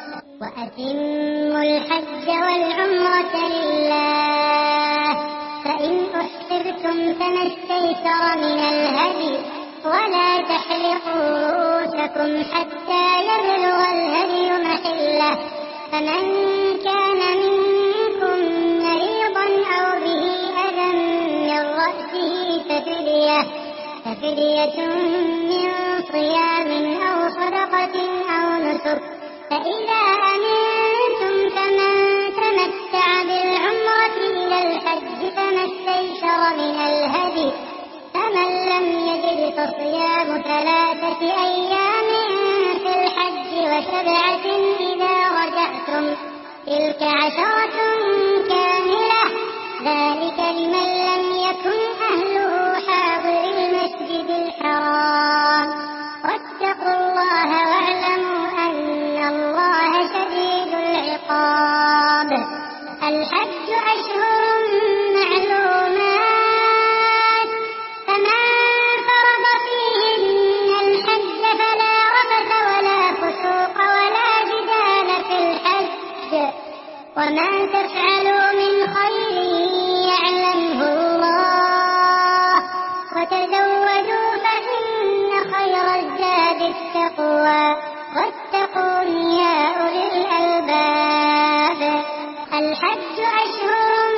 وأتموا الحج والعمرة لله، فإن أحسبتم فما استيسر من الهدي، ولا تحلقوا رؤوسكم حتى يبلغ الهدي محله، فمن كان منكم مريضا أو به أذى من رأسه ففدية ففدية من صيام أو صدقة أو نسك. فإذا أمنتم فمن تمتع بالعمرة إلى الحج فما استيسر من الهدي، فمن لم يجد فصيام ثلاثة أيام في الحج وسبعة إذا رجعتم، تلك عشرة كاملة، ذلك لمن لم يكن أهله حاضر المسجد الحرام. واتقوا الله واعلموا أن الله شديد العقاب. الحج أشهر معلومات، فمن فرض فيهن الحج فلا رفث ولا فسوق ولا جدال في الحج، وما تفعلوا من خير يعلمه الله، وتزودوا فإن خير الزاد التقوى، واتقون يا أولي الألباب. الحج أشهر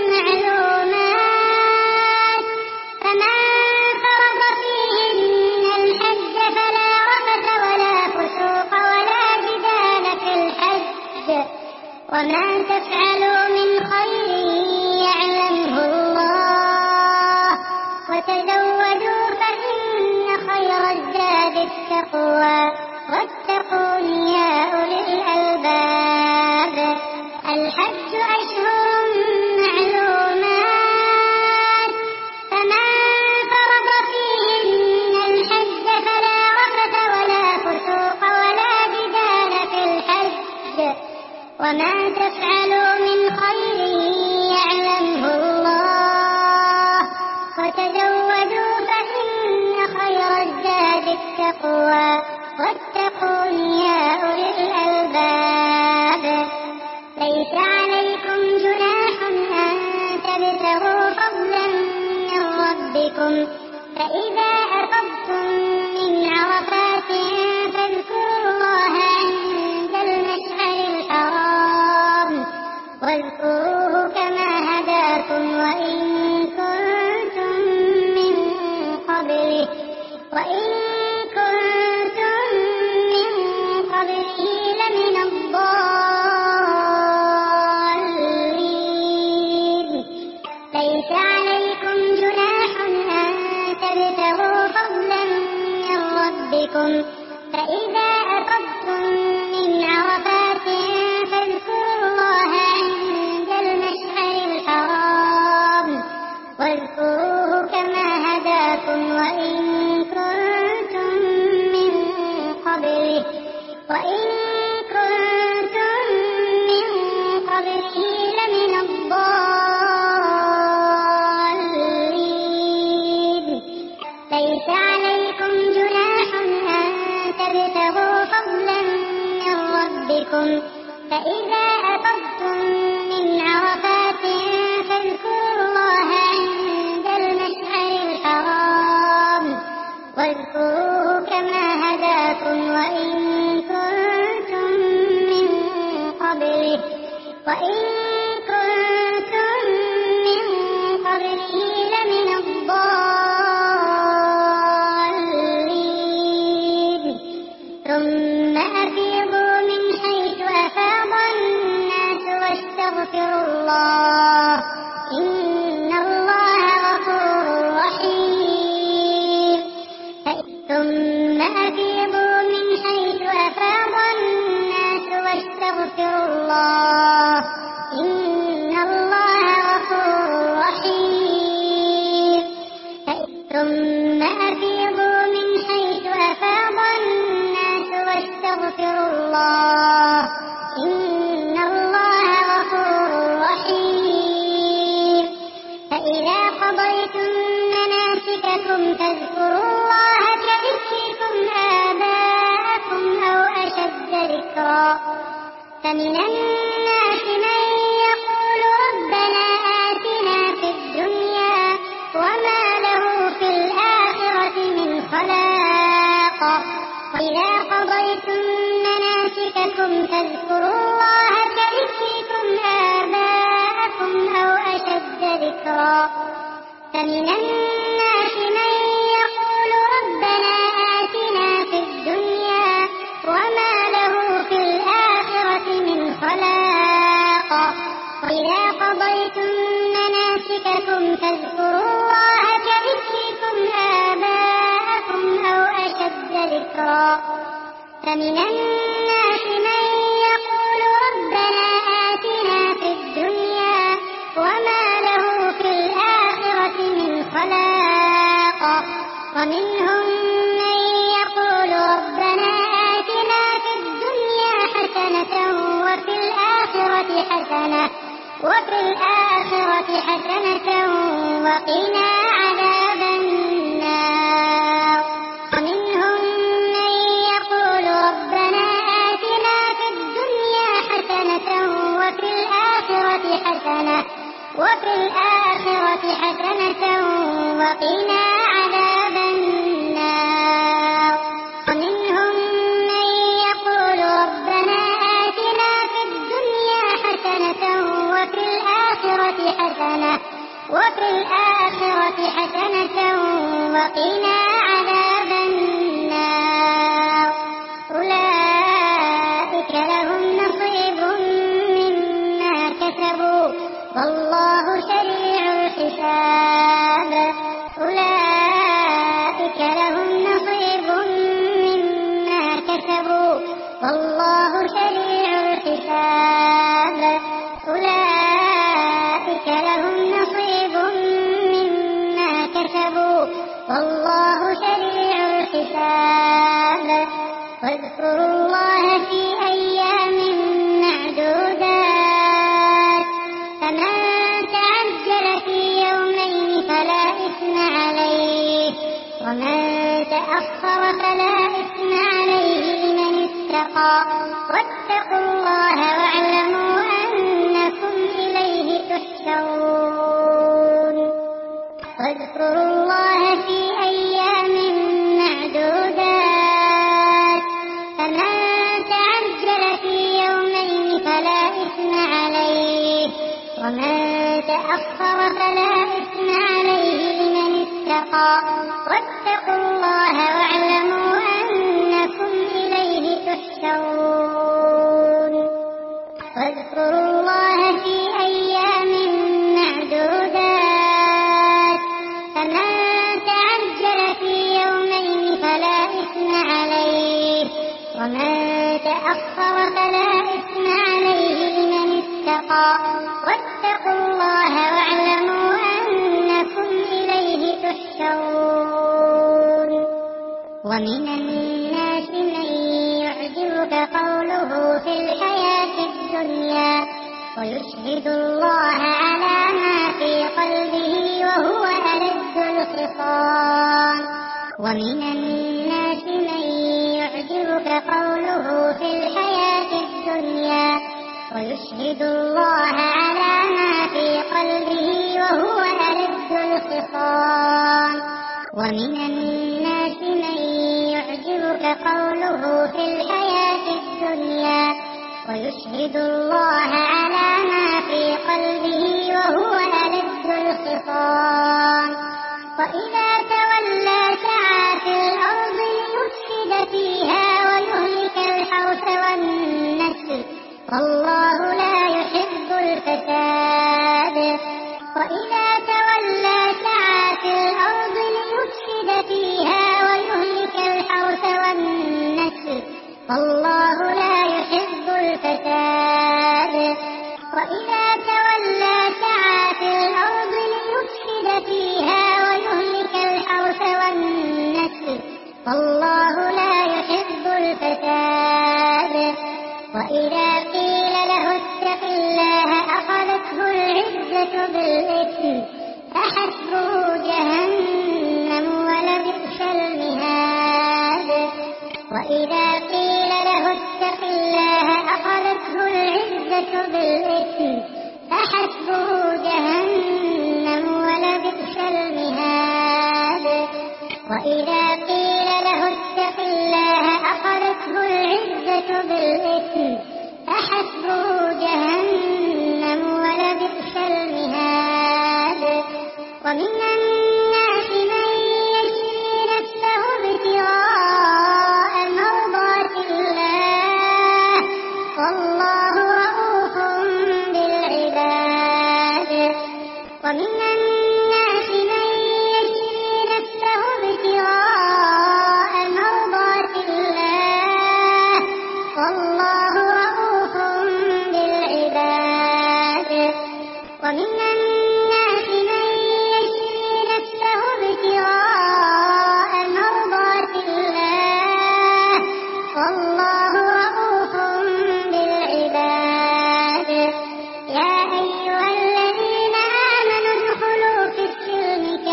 معلومات، فمن فرض فيهن الحج فلا رفث ولا فسوق ولا جدال في الحج، وما تفعلوا من خير يعلمه الله، وتزودوا فإن خير الزاد التقوى، واتقون يا أولي الألباب. الحج أشهر معلومات، فمن فرض فيهن الحج فلا رفث ولا فسوق ولا جدال في الحج، وما تفعلوا من خير يعلمه الله، وتزودوا فإن خير الزاد التقوى، واتقون يا أولي الألباب. ليس عليكم جناح أن تبتغوا فضلا من ربكم، فإذا أفضتم من عرفات فاذكروا الله عند المشعر الحرام، واذكروه كما هداكم وإن كنتم من قبله وإن كنتم من قبله لمن الضالين. ليس عليكم جناح أن تبتغوا فضلا من ربكم، فإذا أفضتم من عرفات فاذكروا الله عند المشعر الحرام، هداكم وإن كنتم من قبله وإن كنتم من قبله لمن الضالين ليس عليكم جناح أن تبتغوا فضلا من ربكم فإذا أفضتم من عرفات فاذكروا الله عند المشعر الحرام واذكروه كما هداكم وإن كنتم من قبله وإن كنتم من قبله لمن الضالين ثم أفيضوا من حيث أفاض الناس واستغفروا الله إن الله غفور رحيم ثم أفيضوا من حيث أفاض الناس واستغفروا الله إن الله غفور رحيم ثم أفيضوا من حيث أفاض الناس واستغفروا الله إن الله غفور رحيم فإذا قضيتم مناسككم فاذكروا الله كذكركم آباءكم أو أشد ذكرا فمن الناس من يقول ربنا آتنا في الدنيا وما له في الآخرة من خلاق وإذا قضيتم مناسككم فاذكروا الله كذكركم آباءكم أو أشد ذكرا فمن الناس من يقول ربنا آتنا في الدنيا وما له في الآخرة من خلاق وإذا قضيتم مناسككم فاذكروا الله كذكركم آباءكم أو أشد ذكرا فمن الناس من يقول ربنا آتنا في الدنيا وما له في الآخرة من خلاق ومنهم من يقول ربنا آتنا في الدنيا حسنة وفي الآخرة حسنة وفي الآخرة حسنة وقنا عذاب النار ومنهم من يقول ربنا آتنا في الدنيا حسنة وفي الآخرة حسنة وفي الآخرة حسنة وقنا عذاب النار ومنهم من يقول ربنا آتنا في الدنيا حسنة وفي الآخرة حسنة وفي الآخرة حسنة وقنا عذاب النار أولئك لهم نصيب مما كسبوا والله سريع الحساب أولئك لهم نصيب مما كسبوا والله سريع الحساب أولئك لهم نصيب مما كسبوا والله سريع الحساب واذكروا الله في أيام معدودات فمن تعجل في يومين فلا إثم عليه ومن تأخر فلا إثم عليه لمن اتقى واتقوا الله واعلموا أنكم إليه تحشرون واذكروا الله في أيام معدودات فمن تعجل في يومين فلا إثم عليه ومن تأخر فلا إثم عليه لمن اتقى واتقوا الله واعلموا أنكم إليه تحشرون واذكروا الله في أيام معدودات فمن تعجل في يومين فلا إثم عليه ومن تأخر فلا إثم عليه لمن اتقى واتقوا الله واعلموا أنكم إليه تحشرون ومن الناس من يعجبك قوله في الحياة الدنيا ويشهد الله على ما في قلبه وهو ألد الخصام ومن الناس من يعجبك قوله في الحياة الدنيا ويشهد الله على ما في قلبه وهو ألد الخصام ومن الناس من يعجبك قوله في الحياة الدنيا ويشهد الله على ما في قلبه وهو ألد الخصام وإذا تولى سعى في الأرض ليفسد فيها ويهلك الحرث والنسل والله لا يحب الفساد وإذا تولى سعى في الأرض ليفسد فيها ويهلك الحرث والنسل والله لا يحب الفساد وإذا تولى سعى في الأرض ليفسد فيها ويهلك الحرث والنسل والله لا يحب الفساد وإذا قيل له اتق الله أخذته العزة بالإثم فحسبه جهنم ولبئس المهاد وإذا قيل له اتق الله أخذته العزة بالإثم فحسبه جهنم ولبئس المهاد وإذا قيل له اتق الله أخذته العزة بالإثم فحسبه جهنم ولبئس المهاد ومن الناس من يشري نفسه ابتغاء مرضات الله والله رؤوف بالعباد ومن الناس من يشري نفسه ابتغاء مرضات الله والله رؤوف بالعباد ومن الناس من يشري نفسه ابتغاء مرضات الله والله رؤوف بالعباد يا أيها الذين آمنوا ادخلوا في السلم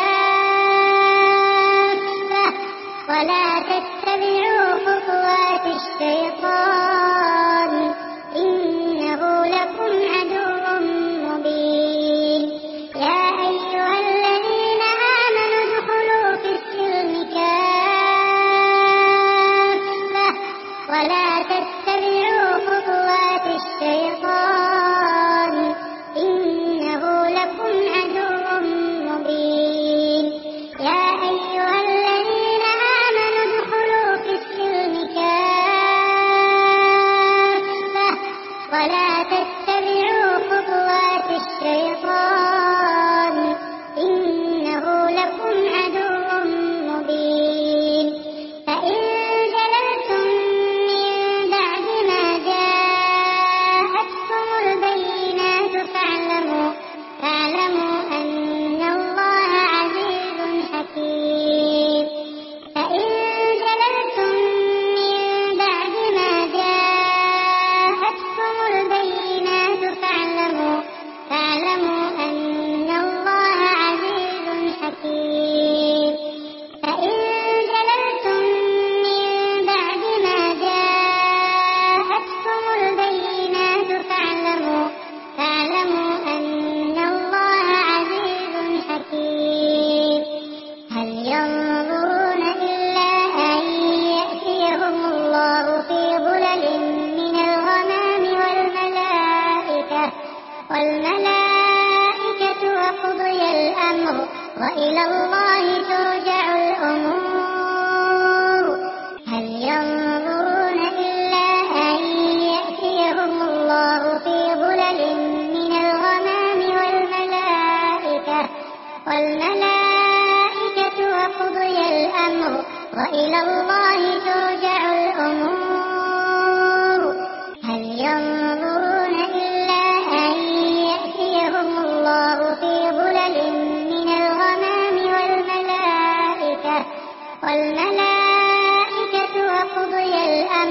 كافة ولا تتبعوا خطوات الشيطان إنه لكم عدو مبين يا أيها الذين آمنوا ادخلوا في السلم كافة ولا تتبعوا خطوات الشيطان إنه لكم عدو مبين يا أيها الذين آمنوا ادخلوا في السلم كافة ولا تتبعوا خطوات الشيطان إنه لكم عدو مبين فإن زللتم من بعد ما جاءتكم البينات فاعلموا فاعلموا أن الله عزيز حكيم فإن زللتم من بعد ما جاءتكم البينات فاعلموا فاعلموا أن الله عزيز حكيم فإن زللتم من بعد ما جاءتكم البينات فاعلموا فاعلموا أن الله عزيز حكيم هل ينظرون إلا أن يأتيهم الله في ظلل من الغمام والملائكة والملائكة وقضي الأمر وإلى الله ترجع الأمور هل ينظرون إلا أن يأتيهم الله في ظلل من الغمام والملائكة والملائكة وقضي الأمر وإلى الله ترجع الأمور هل ينظرون إلا أن يأتيهم الله في ظلل من الغمام والملائكة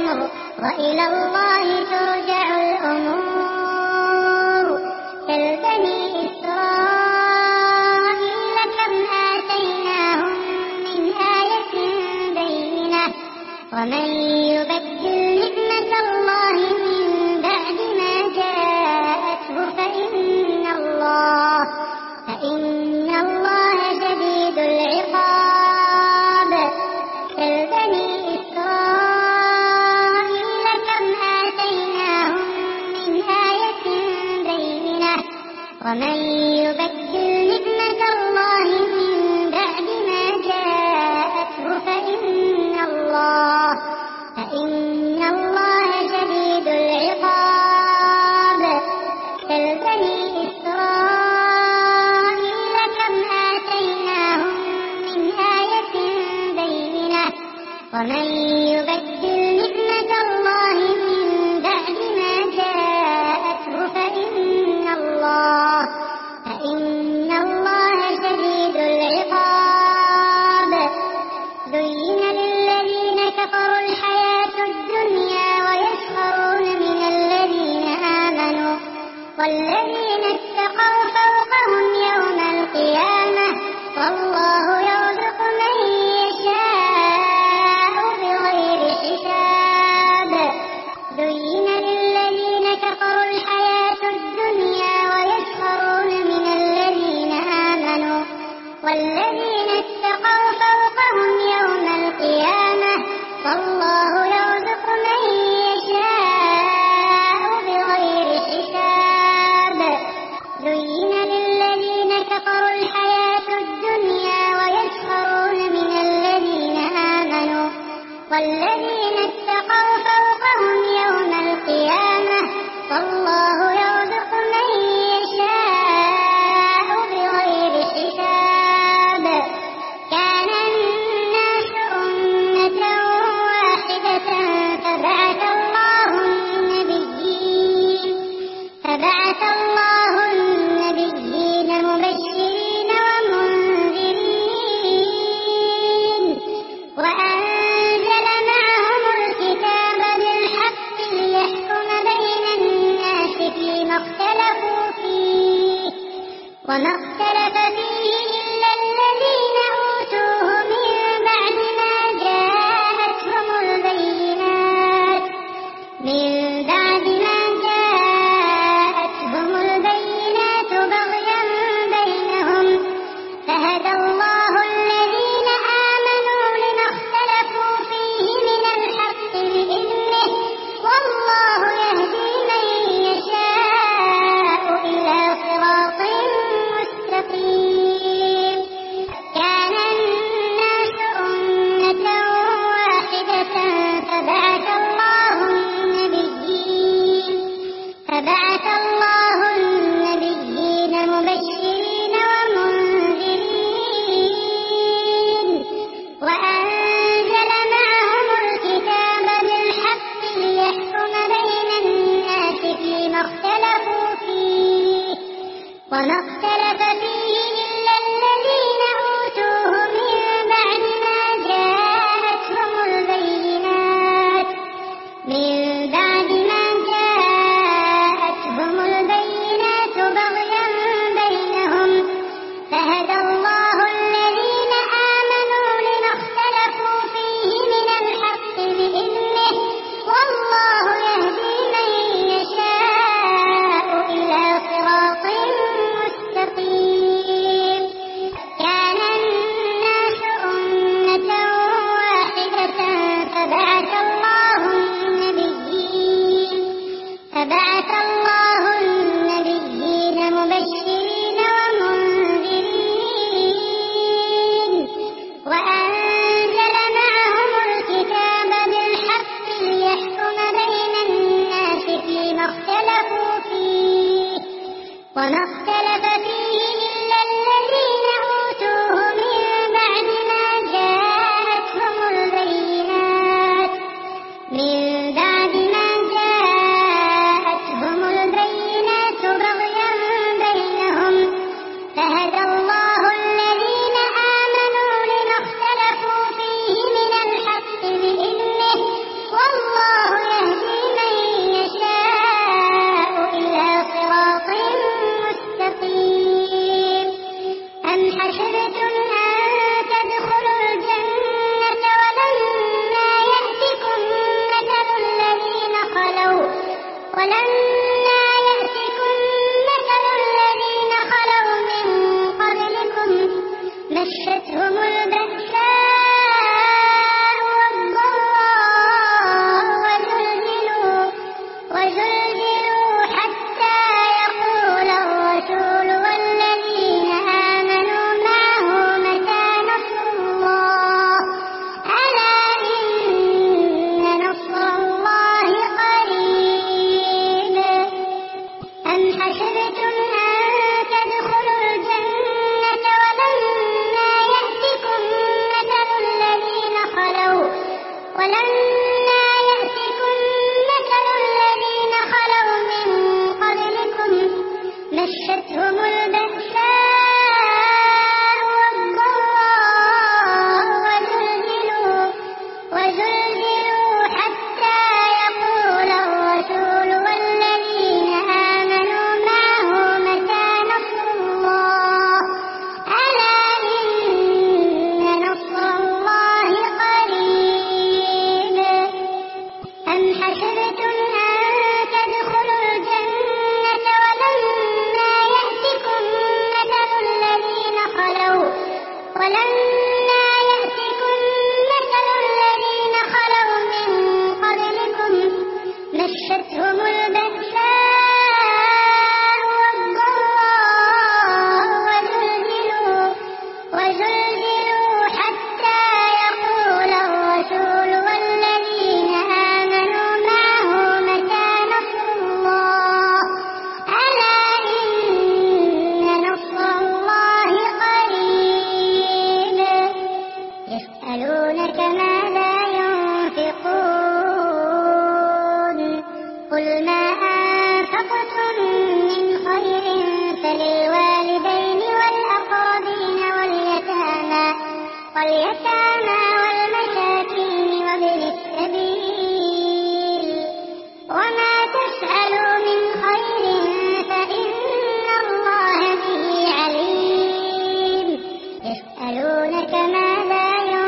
الأمر وإلى الله ترجع الأمور. سل بني إسرائيل كم آتيناهم من آية بينة ومن يبدل نعمة الله من بعد ما جاءته فإن الله فإن الله شديد العقاب. سل بني إسرائيل كم آتيناهم من آية بينة ومن يبدل نعمة الله من بعد ما جاءته فإن الله فإن الله شديد العقاب. سل بني إسرائيل كم آتيناهم من آية بينة ومن يبدل نعمة الله من بعد ما جاءته فإن الله فإن الله شديد العقاب. زين للذين كفروا الحياة الدنيا ويسخرون من الذين آمنوا والذين اتقوا فوقهم يوم القيامة والله يرزق من يشاء بغير حساب. زين للذين كفروا الحياة الدنيا ويسخرون من الذين آمنوا والذين اتقوا فوقهم يوم القيامة والله يرزق من يشاء بغير حساب. زين للذين كفروا الحياة الدنيا ويسخرون من الذين آمنوا والذين اتقوا فوقهم يوم القيامة والله يرزق من يشاء بغير حساب. كان الناس أمة واحدة فبعث الله النبيين فبعث الله النبيين مبشرين ومنذرين وأنزل معهم الكتاب بالحق ليحكم بين الناس فيما اختلفوا فيه وما اختلف فيه إلا الذين أوتوه من بعد ما جاءتهم البينات من بعد ما جاءتهم البينات بغيا بينهم فهدى الله الذين آمنوا لما اختلفوا فيه من الحق بإذنه والله يهدي من يشاء إلى صراط مستقيم. ولما يأتكم مثل الذين خلوا من قبلكم مستهم البأساء والضراء وزلزلوا وزلزلوا حتى يقول الرسول والذين آمنوا معه متى نصر الله ألا إن نصر الله قريب أم حسبتم أن تدخلوا الجنة ولما يأتكم مثل الذين خلوا ولما يأتكم مثل الذين خلوا من قبلكم مستهم البأساء والضراء وزلزلوا وزلزلوا حتى يقول الرسول والذين آمنوا معه متى نصر الله ألا إن نصر الله قريب يسألونك ماذا ينفقون قل ما أنفقتم من خير فللوالدين والأقربين واليتامى واليتامى والمساكين وابن السبيل وما تفعلوا من خير فإن الله به عليم يسألونك ماذا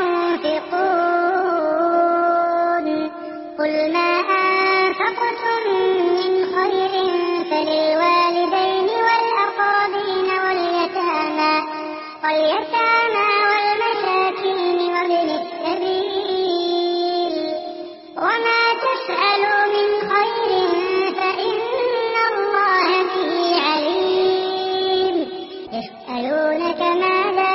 ينفقون قل ما أنفقتم من خير فللوالدين والأقربين واليتامى واليتامى والمساكين وابن السبيل وما تفعلوا من خير فإن الله به عليم يسألونك ماذا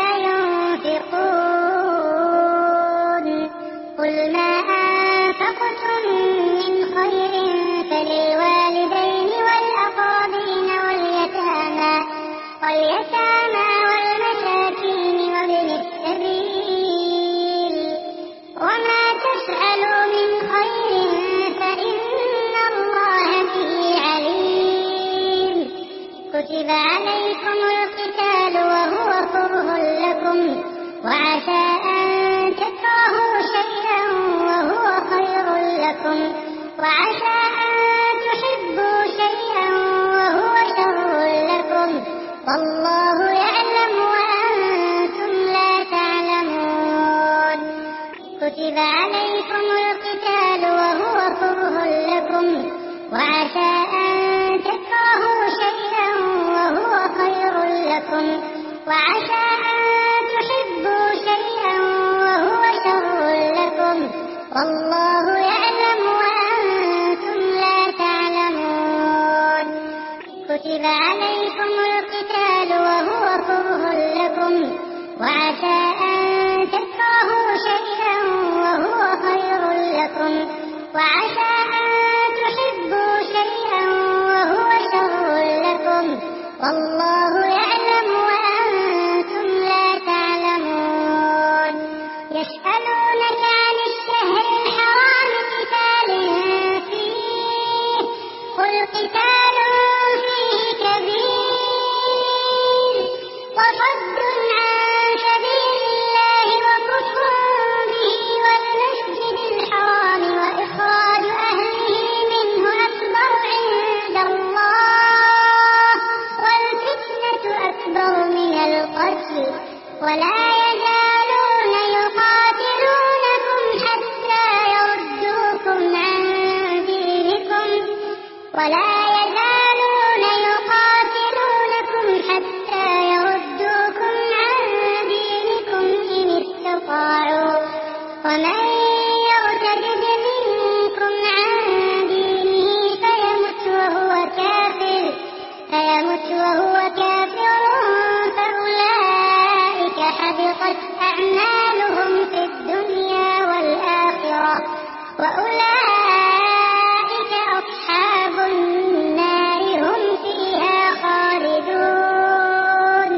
ينفقون قل ما أنفقتم من خير فللوالدين والأقربين واليتامى واليتامى والمساكين وابن السبيل وما تفعلوا من خير فإن الله به عليم كتب عليكم القتال وهو كره لكم وعسى أن تكرهوا شيئا وهو خير لكم وعسى أن تحبوا شيئا وهو شر لكم والله يعلم وأنتم لا تعلمون كتب عليكم القتال وهو كره لكم وعسى أن تكرهوا شيئا وهو خير لكم وعسى أن تحبوا شيئا وهو شر لكم والله يعلم وأنتم لا تعلمون كتب عليكم القتال وهو كره لكم وعسى أن تكرهوا شيئا وهو خير لكم وعسى أن تحبوا شيئا وهو شر لكم والله يعلم وأنتم لا تعلمون يسألونك عن الشهر الحرام قتال فيه قل قتال فيه كبير وصد عن سبيل الله وكفر به والمسجد الحرام وإخراج أهله منه أكبر عند الله والفتنة أكبر من القتل ولا يزالون يقاتلونكم حتى يردوكم عن دينكم ولا يزالون يقاتلونكم حتى يردوكم عن دينكم إن استطاعوا ومن يرتد منكم عن دينه فيمت وهو كافر فيمت وهو كافر فأولئك حبطت أعمالهم في الدنيا والآخرة وأولئك أصحاب النار هم فيها خالدون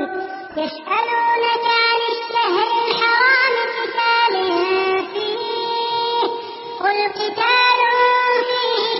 يسألونك عن الشهر الحرام قتال فيه قتال فيه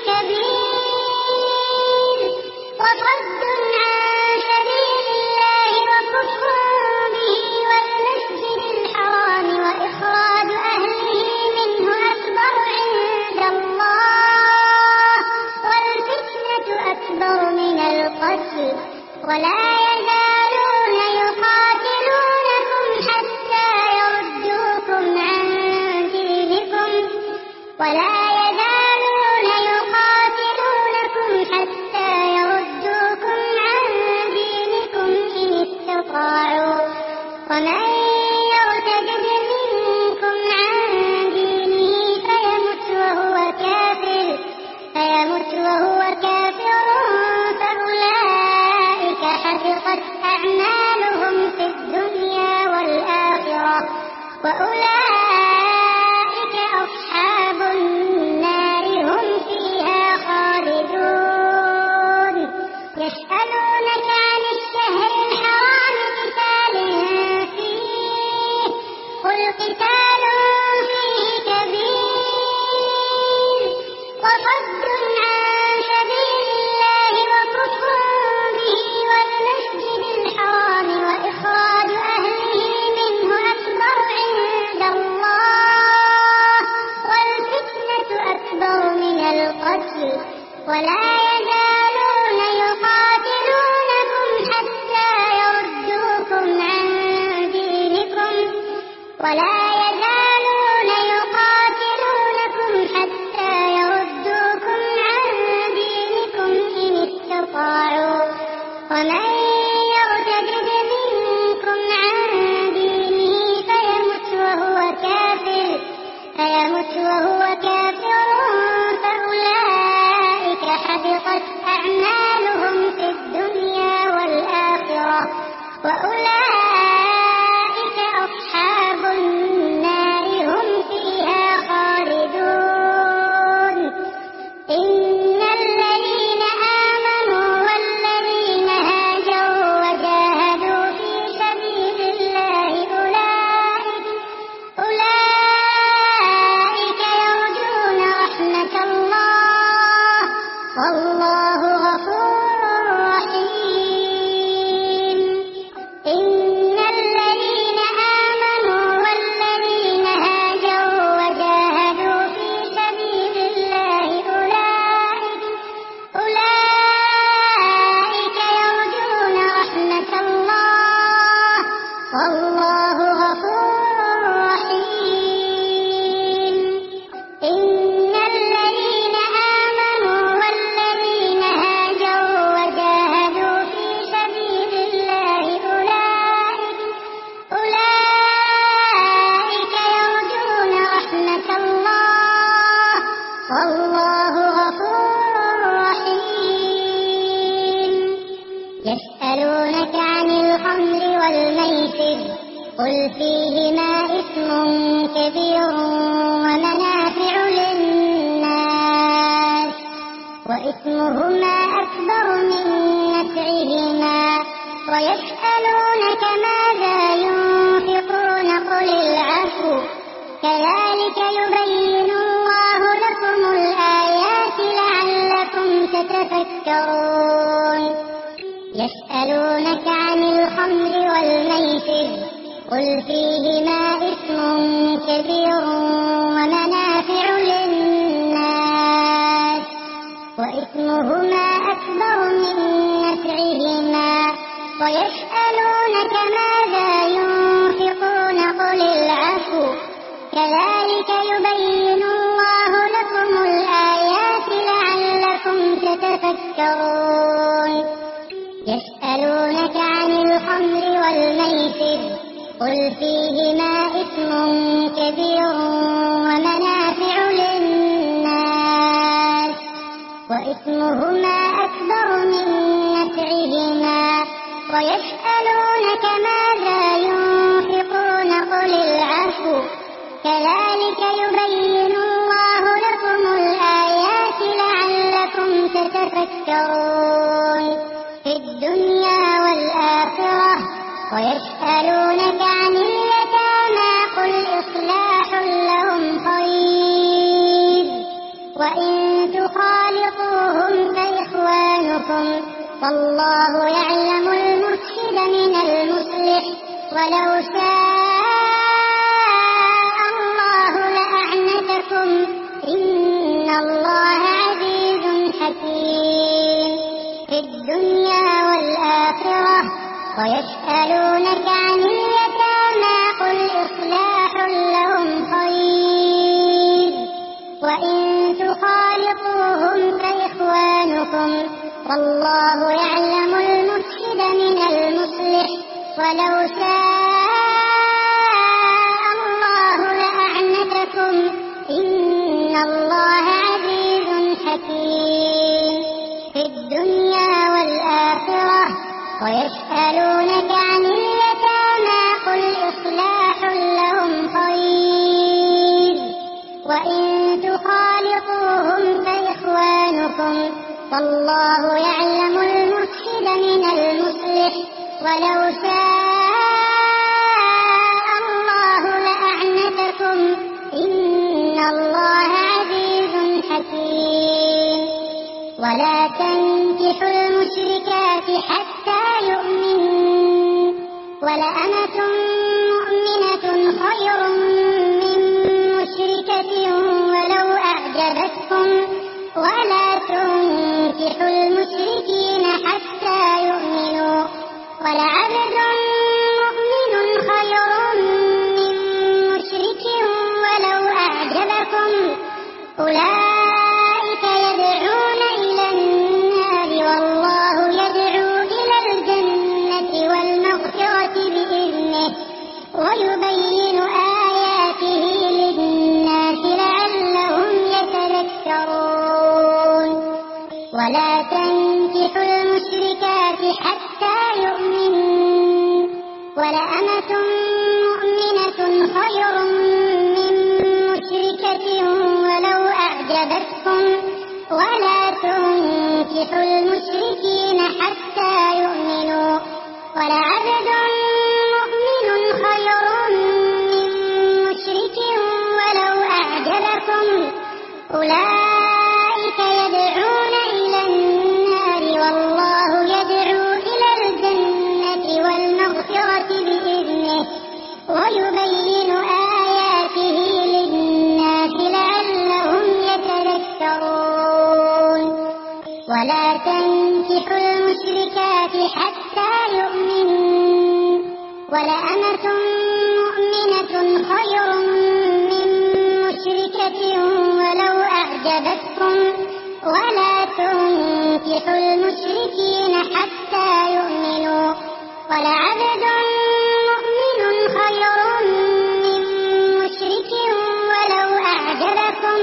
كبير وصد عن سبيل الله وكفر به والمسجد الحرام وإخراج أهله منه أكبر عند الله والفتنة أكبر من القتل ولا يزالون يقاتلونكم حتى يردوكم عن دينكم ولا يزالون يقاتلونكم حتى يردوكم عن دينكم إن استطاعوا ومن يرتد منكم عن دينه فيمت وهو كافر فيمت وهو كافر فأولئك حبطت أعمالهم في الدنيا والآخرة وأولئك أصحاب النار هم فيها خالدون يسألونك عن الشهر الحرام قتال فيه قل قتال فيه كبير وصد عن سبيل الله وكفر به والمسجد الحرام وإخراج أهله منه أكبر عند الله والفتنة أكبر من القتل ولا يزالون يقاتلونكم حتى يردوكم عن دينكم ولا يزالون يقاتلونكم حتى يردوكم عن دينكم إن استطاعوا ومن يرتد منكم عن دينه فيمت وهو كافر فيمت وهو كافر فأولئك حبطت أعمالهم في الدنيا والآخرة وأولئك أصحاب النار هم فيها خالدون إن الذين آمنوا والذين هاجروا وجاهدوا في سبيل الله أولئك أولئك يرجون رحمة الله والله غفور رحيم إن الذين آمنوا والذين هاجروا وجاهدوا في سبيل الله أولئك أولئك يرجون رحمة الله والله غفور رحيم إن الذين آمنوا والذين هاجروا وجاهدوا في سبيل الله أولئك أولئك يرجون رحمة الله والله غفور رحيم يسألونك عن الخمر والميسر قل فيهما إثم كبير ومنافع للناس وإثمهما أكبر من نفعهما ويسألونك ماذا ينفقون قل العفو كذلك يبين الله لكم الآيات لعلكم تتفكرون يسألونك عن الخمر والميسر قل فيهما إثم كبير ومنافع للناس وإثمهما أكبر من نفعهما ويسألونك ماذا ينفقون قل العفو كذلك يبين الله لكم الآيات لعلكم تتفكرون يسألونك عن الخمر والميسر قل فيهما إثم كبير ومنافع للناس وإثمهما أكبر من نفعهما ويسألونك ماذا ينفقون قل العفو كذلك يبين الله لكم الآيات لعلكم تتفكرون في الدنيا والآخرة ويسألونك عن اليتامى قل إصلاح لهم خير وإن تخالطوهم فإخوانكم والله يعلم المفسد من المصلح ولو شاء الله لأعنتكم إن الله عزيز حكيم في الدنيا والآخرة ويسألونك عن اليتامى قل إصلاح لهم خير وإن تخالطوهم فإخوانكم والله يعلم المفسد من المصلح ولو شاء الله لأعنتكم إن الله عزيز حكيم في الدنيا والآخرة ويسألونك عن اليتامى قل إصلاح لهم خير وإن تخالطوهم فإخوانكم والله يعلم المفسد من المصلح ولو شاء الله لأعنتكم إن الله عزيز حكيم ولا تنكحوا المشركات حتى يؤمنوا ولأمة مؤمنة خير من مشركة ولو أعجبتكم ولا تنكحوا المشركين حتى يؤمنوا ولعبد مؤمن خير من مشرك ولو أعجبكم أولئك يدعون إلى النار والله يدعو إلى الجنة والمغفرة بإذنه ويبين آياته للناس لعلهم يتذكرون ولا تنكحوا المشركات حتى يؤمنوا ولأمة مؤمنة خير من مشركة ولو أعجبتكم ولا تنكحوا المشركين حتى يؤمنوا ولعبد مؤمن خير من مشرك ولو أعجبكم أولئك يدعون إلى النار والله يدعو إلى الجنة والمغفرة بإذنه ويبين آياته للناس لعلهم يتذكرون ولا تنكحوا المشركات حتى يؤمنوا ولأمة مؤمنة خير من مشركة ولو أعجبتكم ولا تنكحوا المشركين حتى يؤمنوا ولعبد مؤمن خير من مشرك ولو أعجبكم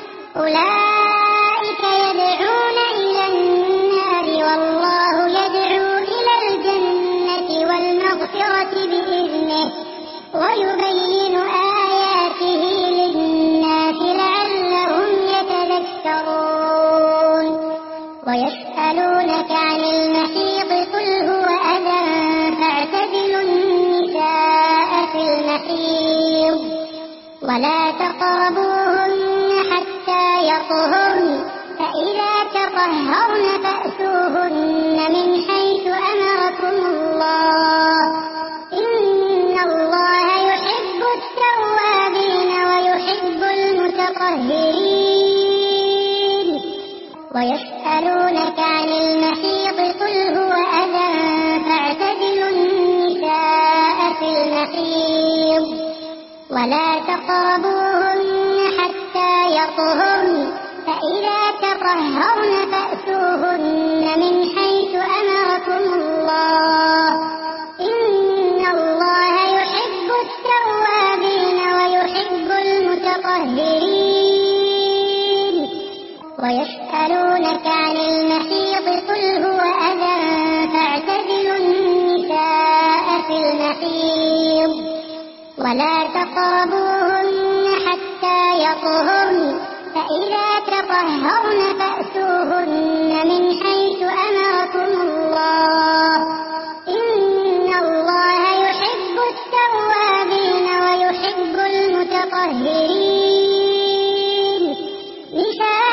أولئك يدعون إلى النار والله يدعو إلى الجنة والمغفرة بإذنه ويبين آياته للناس لعلهم يتذكرون ويسألونك عن المحيض قل هو أذى فاعتزلوا النساء في المحيض ولا تقربوهن حتى يطهرن فإذا تطهرن فأتوهن من حيث أمركم الله إن الله يحب التوابين ويحب المتطهرين ويسألونك عن المحيض قل هو أذى فاعتزلوا النساء في المحيض ولا تقربوهن حتى يطهرن فإذا تطهرن فأتوهن من حيث أمركم الله إن الله يحب التوابين ويحب المتطهرين ويسألونك عن المحيض قل هو أذى فاعتزلوا النساء في المحيض ولا تقربوهن حتى يطهرن فإذا تطهرن فأتوهن من حيث أمركم الله إن الله يحب التوابين ويحب المتطهرين نساء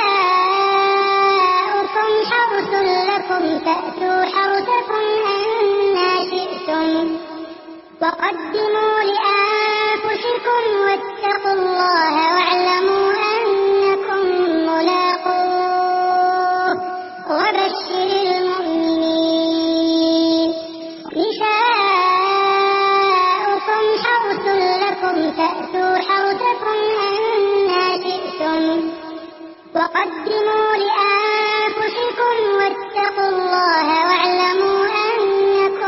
وقدموا لأنفسكم واتقوا الله واعلموا أنكم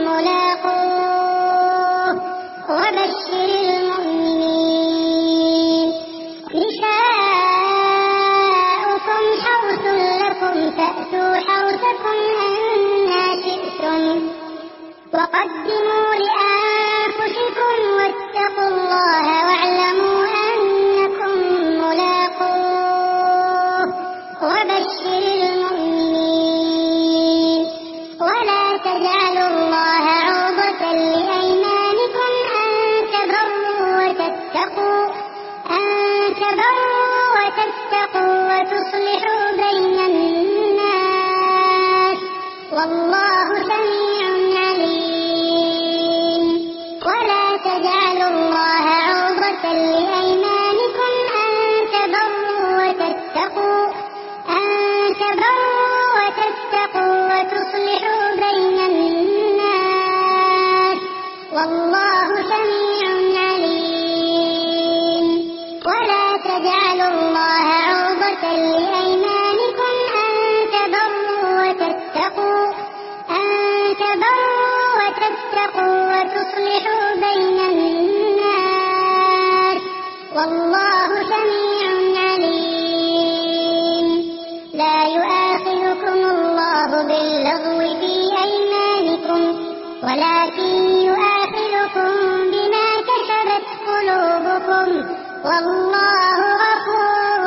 ملاقوه وبشر المؤمنين. نساؤكم حرث لكم فأتوا حرثكم أنى شئتم وقدموا لأنفسكم واتقوا الله واعلموا أنكم ملاقوه وبشر المؤمنين. ولا تجعلوا الله عرضة لأيمانكم أن تبروا وتتقوا أن تبروا وتتقوا وتصلحوا بين الناس والله سميع عليم. ولا تجعلوا الله عرضة لأيمانكم أن تبروا وتتقوا أن تبروا وتتقوا وتصلحوا بين الناس والله سميع عليم. ولا تجعلوا الله عرضة لأيمانكم أن تبروا وتتقوا أن تبروا وتتقوا وتصلحوا بين الناس والله سميع عليم. لا يؤاخذكم الله باللغو في أيمانكم ولكن يؤاخذكم بما كسبت قلوبكم والله غفور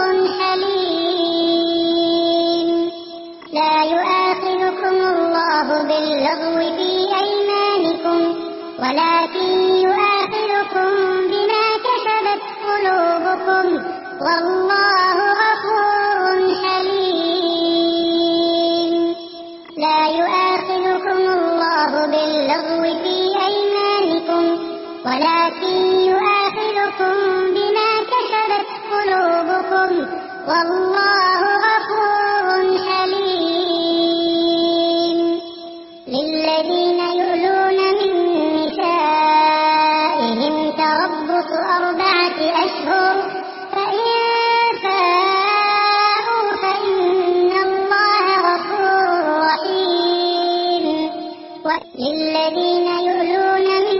حليم. لا يؤاخذكم الله باللغو في أيمانكم ولكن يؤاخذكم بما كسبت قلوبكم والله غفور حليم. لا يؤاخذكم الله باللغو في أيمانكم ولكن يؤاخذكم بما كسبت قلوبكم والله غفور حليم. للذين يؤلون من نسائهم تربص أربعة أشهر فإن فاءوا فإن الله غفور رحيم. للذين يؤلون من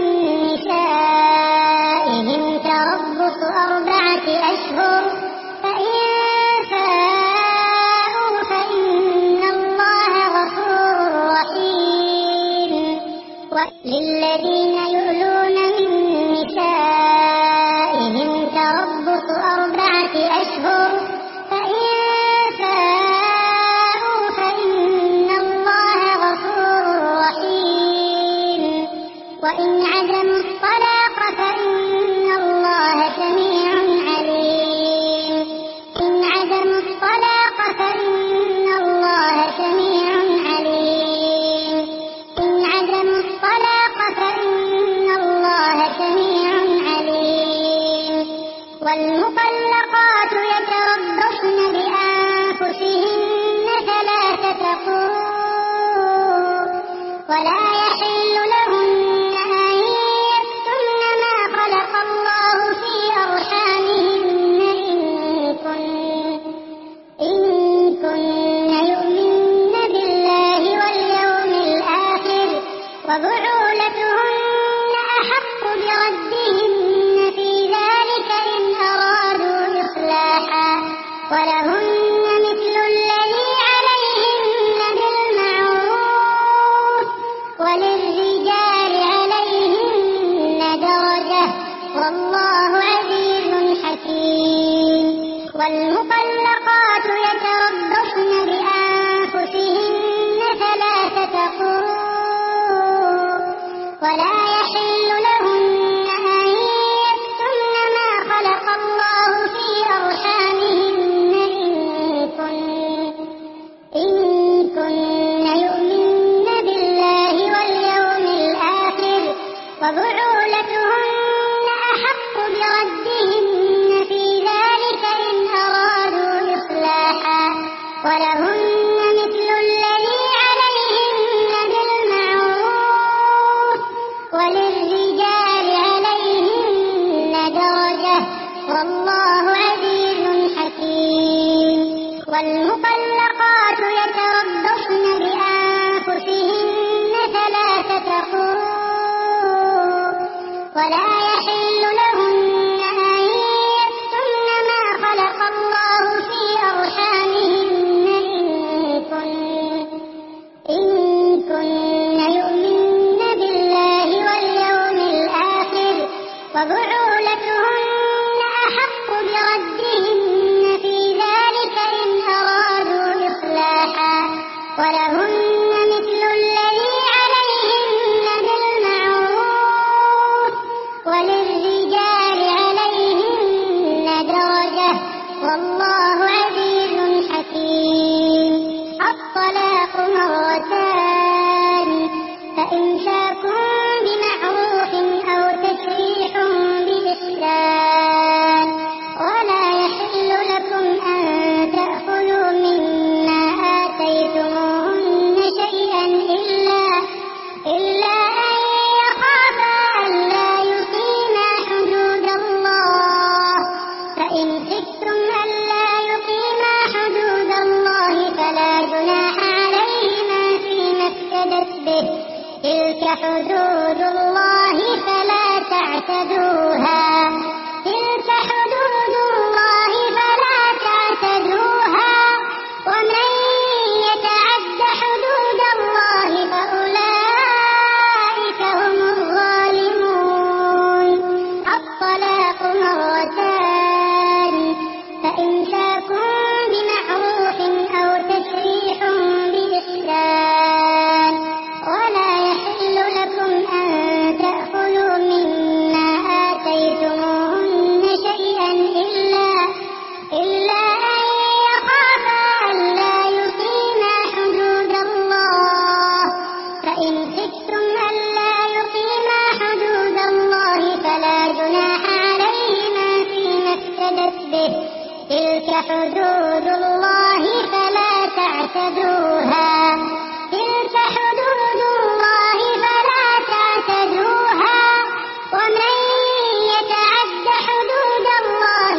نسائهم تربص أربعة أشهر فإن فاءوا فإن الله غفور رحيم. للذين يؤلون من نسائهم تربص أربعة أشهر فإن فاءوا فإن الله غفور رحيم. وإن عزموا الطلاق فإن الله سميع عليم. إن عزموا الطلاق فإن الله سميع عليم. إن عزموا الطلاق فإن الله سميع عليم. والمطلقات يتربصن بأنفسهن ثلاثة قروء ولا يحل لهن أن يكتمن ما خلق الله في أرحامهن إن كن يؤمن بالله واليوم الآخر وبعولتهن أحق بردهن في ذلك إن أرادوا إصلاحا ولهن مثل الذي عليهن بالمعروف وللرجال عليهن درجة والله عزيز حكيم. والمطلقات يتربصن بأنفسهن ثلاثة قروء ولا يحل لهن أن يكتمن ما خلق الله في أرحامهن إن كن يؤمن بالله واليوم الآخر وبعولتهن أحق بردهن في ذلك إن أرادوا إصلاحا ولهن مثل الذي عليهن بالمعروف والمطلقات يتربصن بأنفسهن ثلاثة قروء ولا يحل لهن أن يكتمن ما خلق الله في أرحامهن إن كن يؤمن بالله واليوم الآخر وبعولتهن أحق بردهن في ذلك إن أرادوا إصلاحا ولهن مثل الذي عليهن بالمعروف وللرجال عليهن درجة والله عزيز حكيم. الطلاق مرتان فإمساك بمعروف أو تسريح بإحسان ولا يحل لكم أن تأخذوا مما آتيتموهن شيئا إلا إلا أن يخافا ألا يقيما حدود الله فإن خفتم ألا يقيما حدود الله فلا جناح عليهما فيما افتدت به تلك حدود الله فلا تعتدوها تلك حدود الله فلا تعتدوها ومن يتعد حدود الله فأولئك هم الظالمون. الطلاق مرتان فإمساك بمعروف أو تسريح بإحسان ولا يحل لكم أن تأخذوا مما آتيتموهن شيئا إلا إلا أن يخافا ألا يقيما حدود الله فإن خفتم ألا يقيما حدود الله فلا جناح عليهما فيما افتدت به تلك حدود الله فلا تعتدوها تلك حدود الله فلا تعتدوها ومن يتعد حدود الله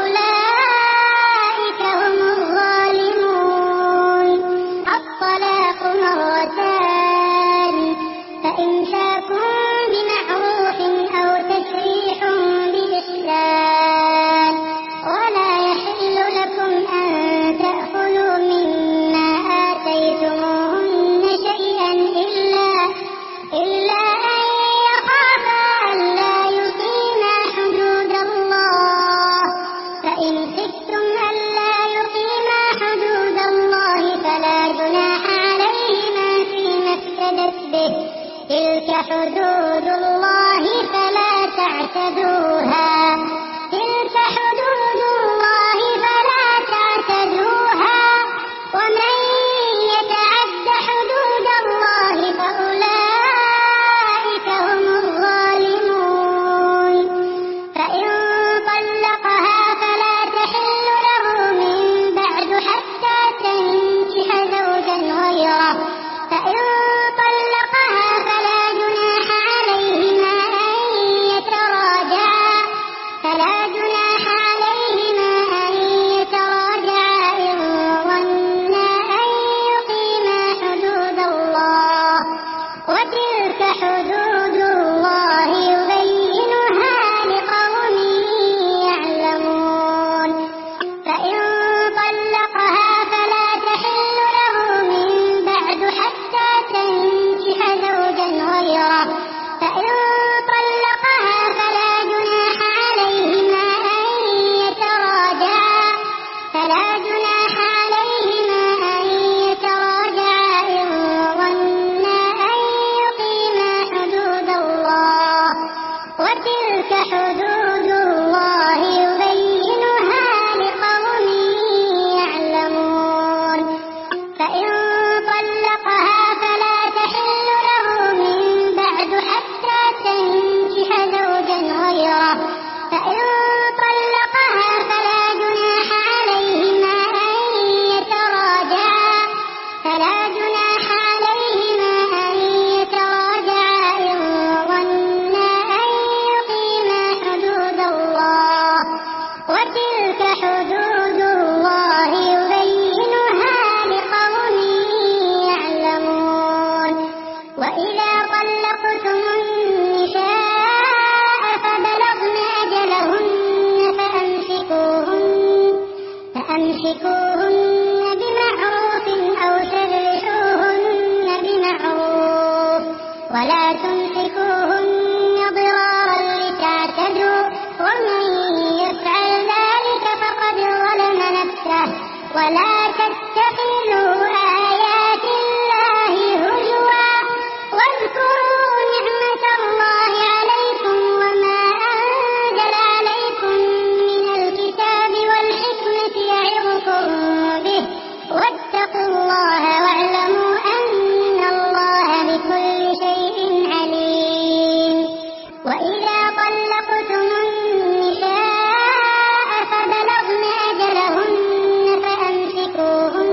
فأولئك هم الظالمون. الطلاق مرتان فإمساك بمعروف أو تسريح بإحسان ولا يحل لكم أن تأخذوا مما آتيتموهن شيئا إلا إلا أن يخافا ألا يقيما حدود الله فإن خفتم ألا يقيما حدود الله فلا جناح عليهما فيما افتدت به تلك حدود الله فلا تعتدوها تلك حدود الله فلا تعتدوها ومن يتعد حدود الله فأولئك هم الظالمون. فإن طلقها فلا تحل له من بعد حتى تنكح زوجا غيره فإن طلقها فلا جناح عليه أمسكوهن بمعروف أو سرحوهن بمعروف ولا تمسكوهن ضرارا لتعتدوا ومن يفعل ذلك فقد ظلم نفسه ولا تتخذوا آيات الله هزوا واذكروا نعمة الله عليكم وما أنزل عليكم من الكتاب والحكمة يعظكم به واتقوا الله واعلموا أن الله بكل شيء عليم. وإذا طلقتم النساء فبلغن أجلهن فأمسكوهن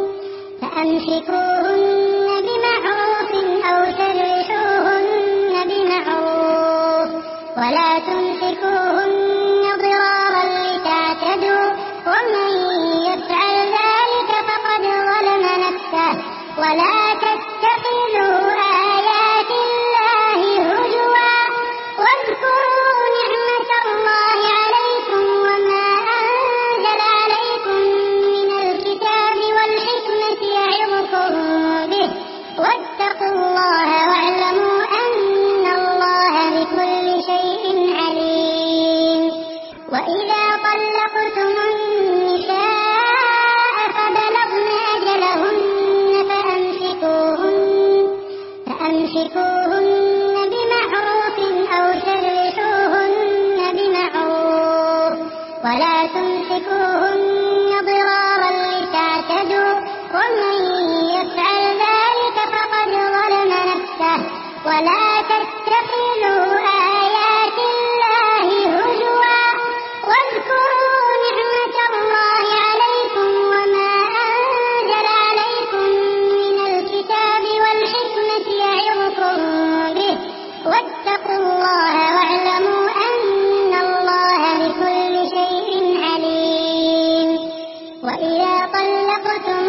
فأمسكوهن بمعروف أو سرحوهن بمعروف ولا تمسكوهن ضرارا لتعتدوا ومن يفعل ذلك فقد ظلم نفسه ولا تتخذوا آيات الله هزوا واذكروا نعمة الله عليكم وما أنزل عليكم من الكتاب والحكمة يعظكم به واتقوا الله واعلموا أن الله بكل شيء عليم. وإذا طلقتم النساء فبلغن أجلهن فأمسكوهن فأمسكوهن بمعروف أو سرحوهن بمعروف ولا تمسكوهن ضرارا لتعتدوا ومن يفعل ذلك فقد ظلم نفسه ولا تتخذوا آيات الله هزوا واذكروا نعمة الله عليكم وما أنزل عليكم من الكتاب والحكمة يعظكم به واتقوا الله واعلموا أن الله بكل شيء عليم. وإذا طلقتم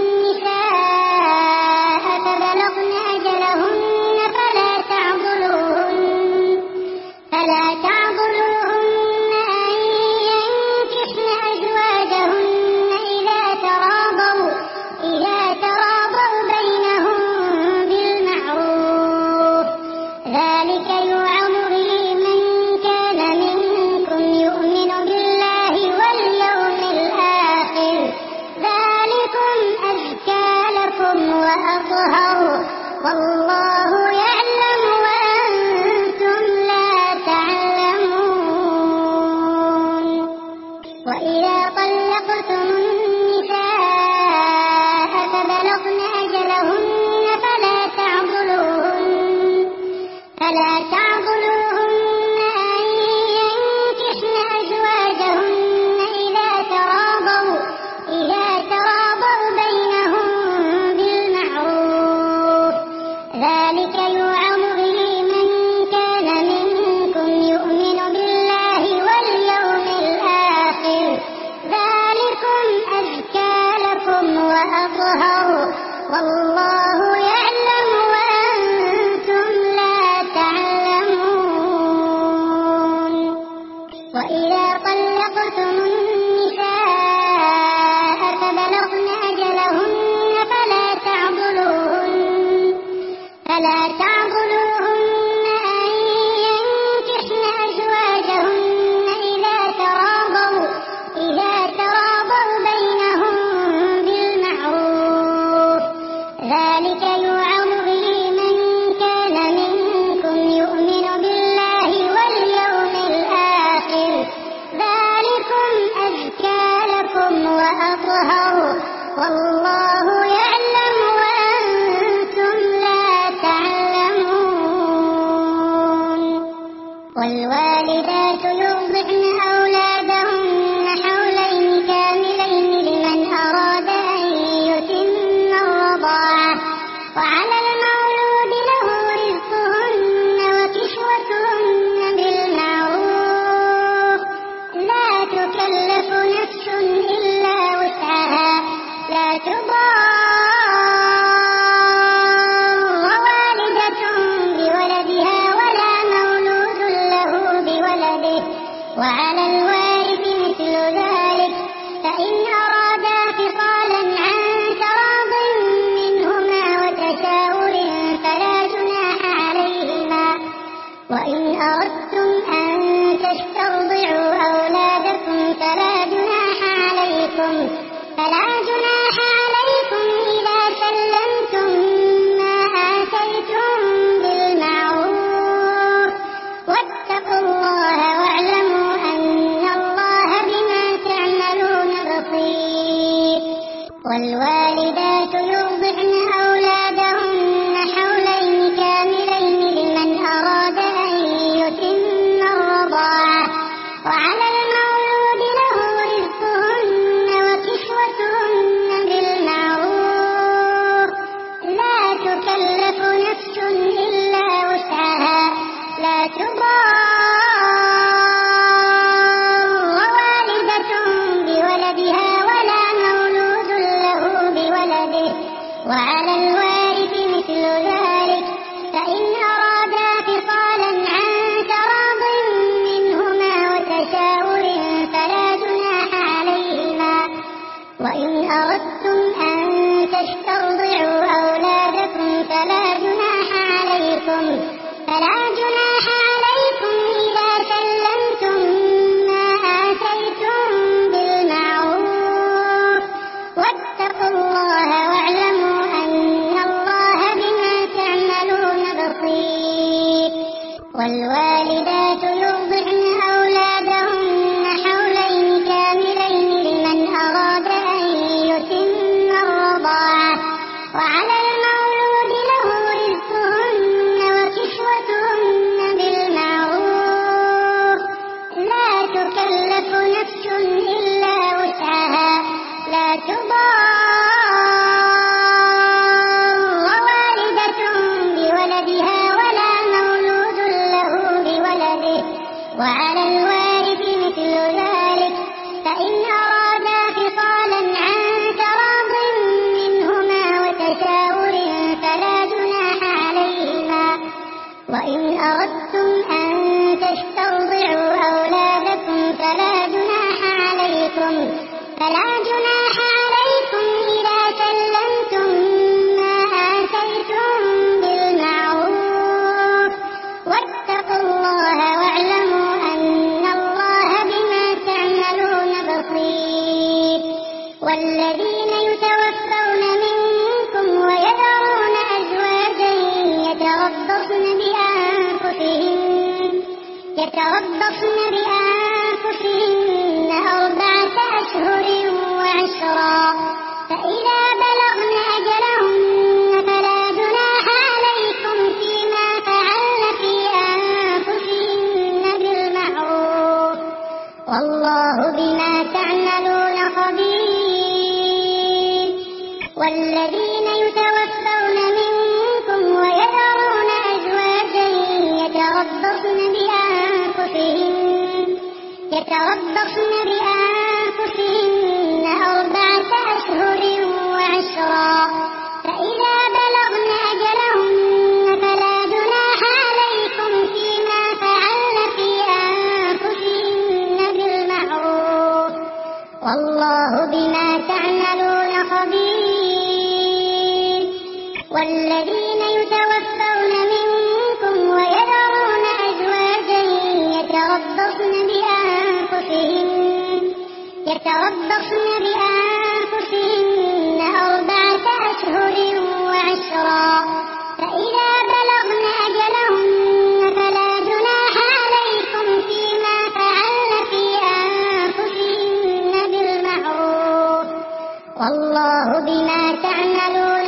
النساء فبلغن أجلهن فلا تعضلوهن فلا تعضلوهن أن ينكحن أزواجهن إذا تراضوا إذا تراضوا بينهم بالمعروف ذلك يوعظ به من كان منكم يؤمن بالله واليوم الآخر ذلكم أزكى لكم وأطهر والله يعلم وأنتم لا تعلمون. وإذا طلقتم النساء فبلغن أجلهن فلا تعضلوهن فلا تعضلوهن أن ينكحن أزواجهن إذا تراضوا إذا تراضوا بينهم بالمعروف ذلك يوعظ به من كان منكم يؤمن بالله واليوم الآخر ذلكم أزكى لكم وأطهر والله يعلم وأنتم لا تعلمون. وإذا طلقتم النساء فبلغن أجلهن فلا تعضلوهن فلا تعضلوهن أن ينكحن أزواجهن إذا تراضوا إذا تراضوا بينهم بالمعروف ذلك يوعظ به من كان منكم يؤمن بالله واليوم الآخر ذلكم أزكى لكم وأطهر والله يعلم وأنتم لا تعلمون. والوالدات يرضعن أولادهن حولين كاملين لمن أراد أن يتم الرضاعة وعلى المولود له رزقهن وكسوتهن بالمعروف لا تكلف نفس إلا وسعها لا تضار والدة بولدها ولا مولود له بولده عليكم فلا جناح عليكم إذا سلمتم ما آتيتم بالمعروف واتقوا الله واعلموا أن الله بما تعملون بصير. والوالدات يرضعن أولادهن حولين كاملين لمن أراد أن يتم الرضاعة وعلى المولود له رزقهن وكسوتهن بالمعروف لا تكلف نفس إلا وسعها لا تضار والدة بولدها ولا مولود له بولده وعلى الوارث مثل ذلك فإن أرادا فصالا عن تراض منهما وتشاور فلا جناح عليهما. وإن أردتم أن تسترضعوا أولادكم فلا جناح عليكم فلا جناح عليكم إذا سلمتم ما آتيتم بالمعروف واتقوا الله واعلموا أن الله بما تعملون بصير. والوالدات يرضعن أولادهن حولين كاملين لمن أراد أن يتم الرضاعة وعلى المولود له رزقهن وكسوتهن بالمعروف لا تكلف نفس إلا وسعها لا تضار والدة بولدها ولا مولود له بولده وعلى الوارث مثل ذلك فإن أرادا فصالا عن تراض منهما وتشاور فلا جناح عليهما. وإن أردتم أن تسترضعوا أولادكم فلا جناح عليكم فلا جناح عليكم إذا سلمتم ما آتيتم بالمعروف واتقوا الله واعلموا أن الله بما تعملون بصير. والذين يتوفون منكم ويذرون أزواجا يتربصن بأنفسهن يتربصن بأنفسهن أربعة أشهر وعشرا فإذا بلغن أجلهن فلا جناح عليكم فيما فعلن في أنفسهن بالمعروف والله بما تعملون خبير. والذين يتوفون منكم ويذرون أزواجا يتربصن بأنفسهن يتربصن بأنفسهن أربعة أشهر وعشرا فإذا بلغن أجلهن فلا جناح عليكم فيما فعلن في أنفسهن بالمعروف والله بما تعملون خبير. والذين يتوفون منكم ويذرون أزواجا يتربصن بأنفسهن يتربصن بأنفسهن أربعة أشهر وعشرا فإذا بلغن أجلهن فلا جناح عليكم فيما فعلن في أنفسهن بالمعروف والله بما تعملون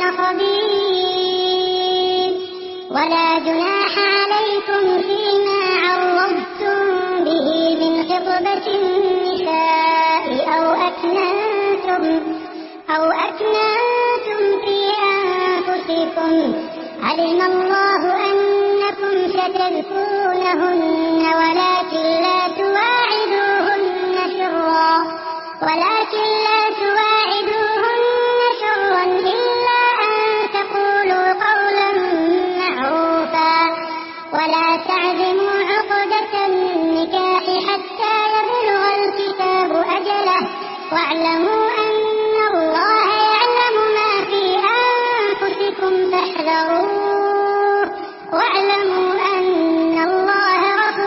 خبير. ولا جناح عليكم فيما عرضتم به من خطبة النساء أو أكننتم أو أكننتم في أنفسكم علم الله أنكم ستذكرونهن ولكن لا تواعدوهن سرا ولكن لا تواعدوهن سرا إلا أن تقولوا قولا معروفا ولا تعزموا عقدة النكاح حتى يبلغ الكتاب أجله واعلموا أن الله يعلم ما في أنفسكم فاحذروه واعلموا أن الله غفور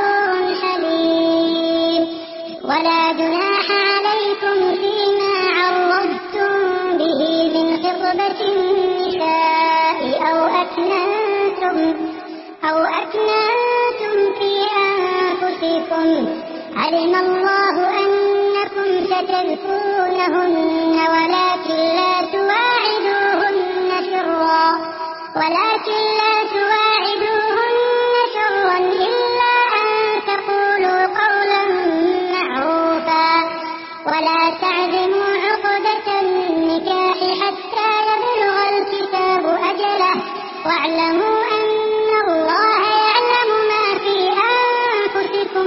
ولكن لا تواعدوهن سرا إلا أن تقولوا قولا معروفا ولا تعزموا عقدة النكاح حتى يبلغ الكتاب أجله واعلموا أن الله يعلم ما في أنفسكم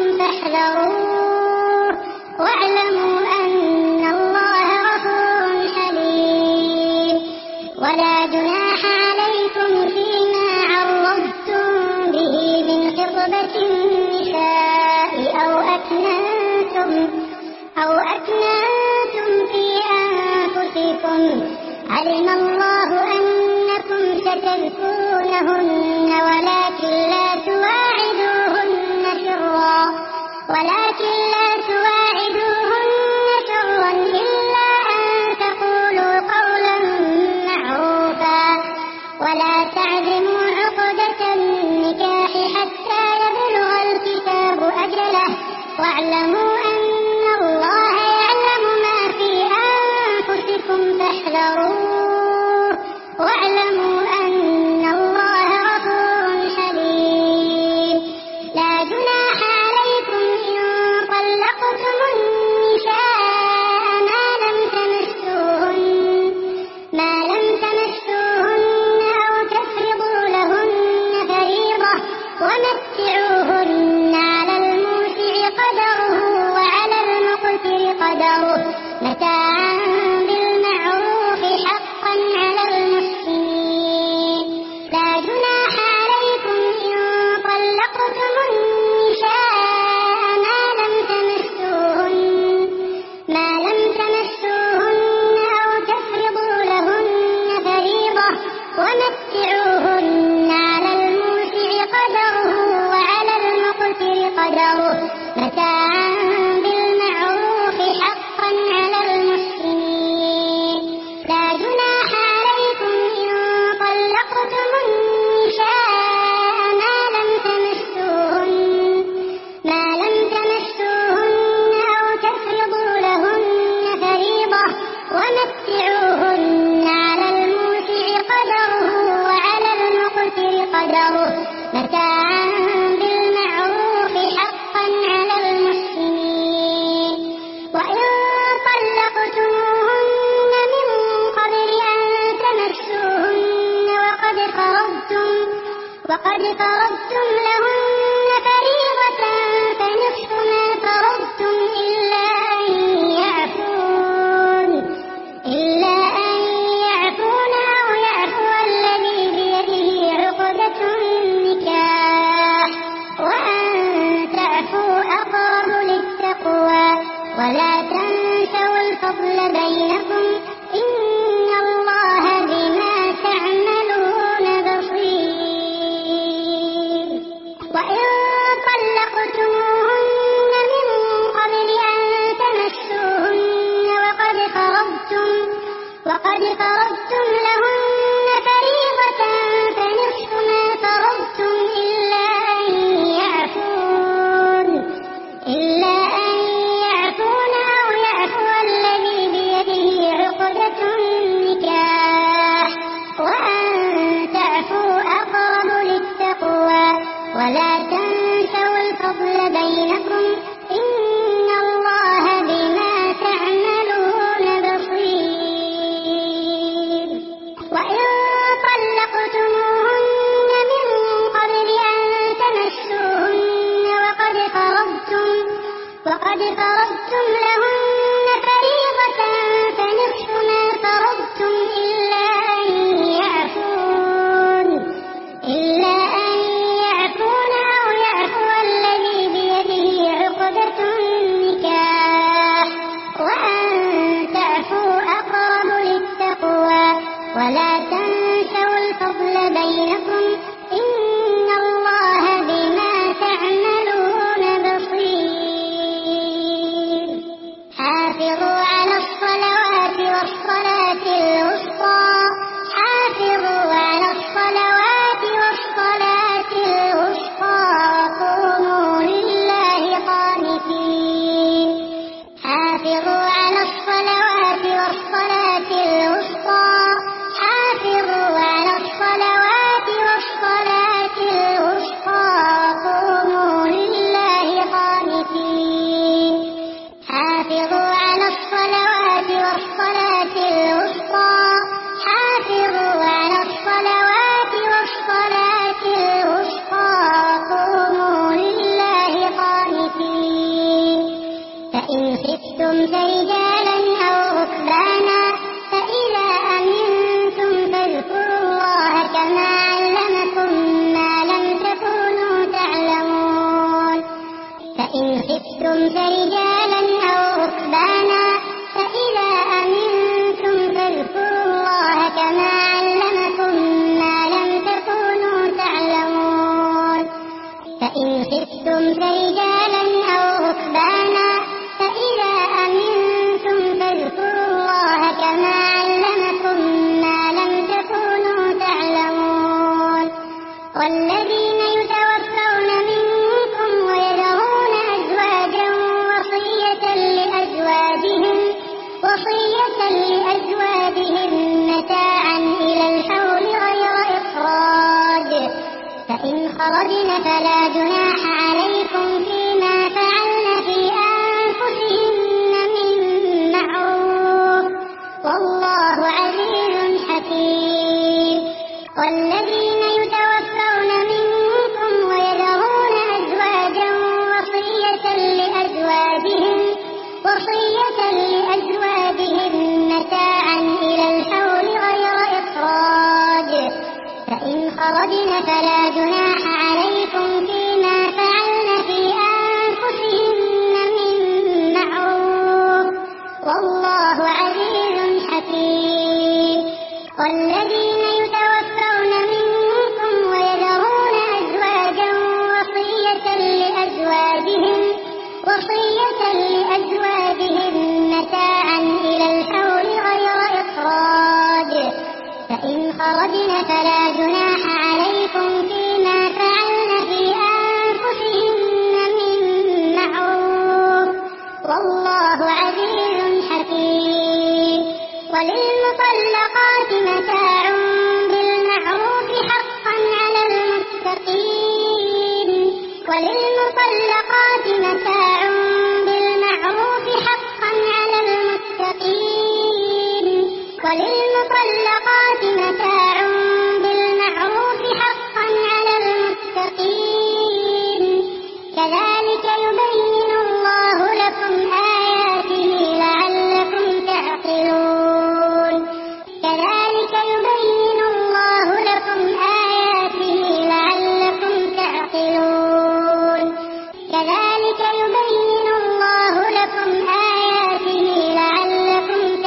فاحذروه واعلموا أن الله غفور حليم. ولا جناح عليكم فيما عرضتم به من خطبة النساء أو أكننتم أو أكننتم في أنفسكم علم الله أنكم ستذكرونهن ولكن لا تواعدوهن سرا ولكن لا تواعدوهن سرا إلا أن تقولوا قولا معروفا ولا تعزموا عقدة النكاح حتى يبلغ الكتاب أجله واعلموا أن الله يعلم ما في أنفسكم فاحذروه واعلموا أن الله غفور حليم. لا جناح عليكم إن طلقتم النساء ما لم تمسوهن ما لم تمسوهن أو تفرضوا لهن فريضة ومتعوهن على الموسع قدره وعلى المقتر قدره متاعا بالمعروف حقا على المحسنين. لا جناح عليكم إن طلقتم النساء ما لم تمسوهن ما لم تمسوهن أو تفرضوا لهن فريضة ومتعوهن على الموسع قدره وعلى المقتر قدره متاعا بالمعروف حقا على المحسنين. لا جناح عليكم إن طلقتم النساء ما لم تمسوهن ما لم تمسوهن أو تفرضوا لهن فريضة ومتعوهن على الموسع قدره وعلى المقتر قدره متاعا بالمعروف حقا على المحسنين. وإن طلقتموهن من قبل أن تمسوهن وقد فرضتم وقد فرضتم لهن فريضة فنصف ما فرضتم إلا أن يعفون إلا أن يعفون أو يعفو الذي بيده عقدة النكاح وأن تعفوا أقرب للتقوى ولا تنسوا الفضل بينكم إن الله بما تعملون بصير. فإن خفتم فرجالا أو ركبانا فإذا أمنتم فاذكروا الله كما علمكم ما لم تكونوا تعلمون والذين يتوفون منكم ويذرون أزواجا وصية لأزواجهم وصية لأزواجهم متاعا إلى الحول غير إخراج فإن خرجن فلا جناح عليكم فيما فعلن في أنفسهن من معروف والله عزيز حكيم والذين يتوفون منكم ويذرون أزواجا وصية لأزواجهم وصية لأزواجهم متاعا إلى الحول غير إخراج فإن خرجن فلا جناح عليكم فيما فعلن في أنفسهن من معروف والله عزيز حكيم والذين يتوفون منكم ويذرون أزواجا وصية لأزواجهم وصية لأزواجهم متاعا إلى الحول غير إخراج فإن خرجن فلا جناح عليكم فيما فعلن في أنفسهن من معروف والله عزيز حكيم وللمطلقات متاع بالمعروف حقا على المتقين وللمطلقات متاع بالمعروف حقا على المتقين وللمطلقات متاع بالمعروف حقا على المتقين كذلك يبين الله لكم آياته لعلكم تعقلون كذلك يبين الله لكم آياته لعلكم تعقلون كذلك يبين الله لكم آياته لعلكم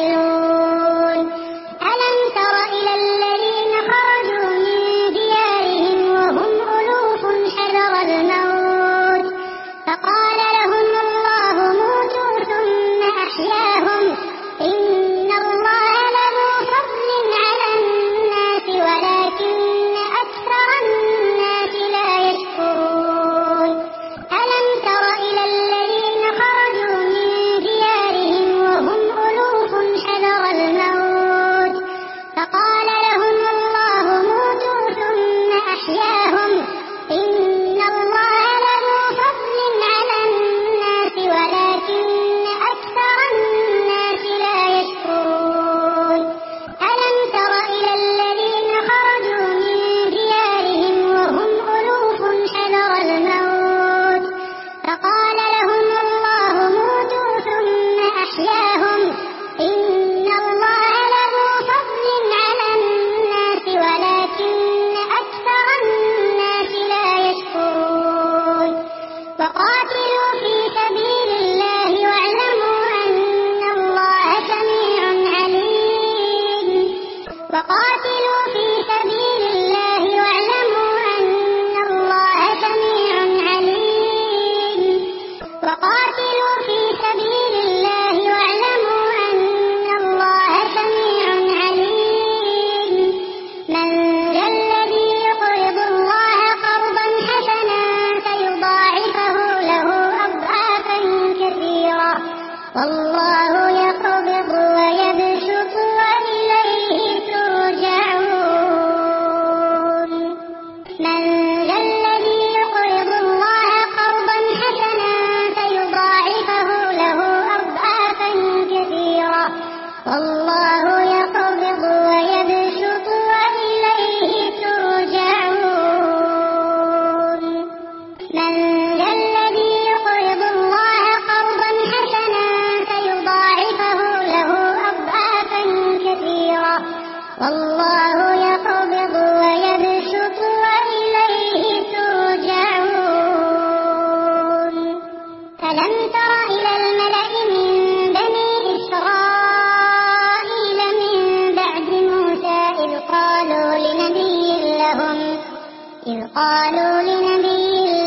تعقلون ألم تر إلى الذين خرجوا من ديارهم وهم ألوف حذر الموت فقال لهم الله موتوا ثم أحياهم إن الله لذو فضل على الناس ولكن أكثر الناس لا يشكرون ألم تر إلى الذين خرجوا من ديارهم وهم ألوف حذر الموت فقال لهم الله موتوا ثم أحياهم إن الله لذو فضل على الناس ولكن أكثر الناس لا يشكرون ألم تر إلى الذين خرجوا من ديارهم وهم ألوف حذر الموت فقال لهم الله موتوا ثم أحياهم إن الله لذو فضل على الناس ولكن أكثر الناس لا يشكرون وقاتلوا في سبيل الله واعلموا أن الله سميع عليم وقاتلوا في سبيل الله واعلموا أن الله سميع عليم وقاتلوا في سبيل الله واعلموا أن الله سميع عليم من ذا الذي يقرض الله قرضا حسنا فيضاعفه له أضعافا كثيرة والله يقبض ويبسط وإليه ترجعون من ذا الذي يقرض الله قرضا حسنا فيضاعفه له أضعافا كثيرة والله يقبض ويبسط وإليه ترجعون من ذا الذي يقرض الله قرضا حسنا فيضاعفه له أضعافا كثيرة والله يقبض ويبسط وإليه ترجعون ألم تر إلى الملأ من بني إسرائيل من بعد موسى إذ قالوا لنبي لهم إذ قالوا لنبي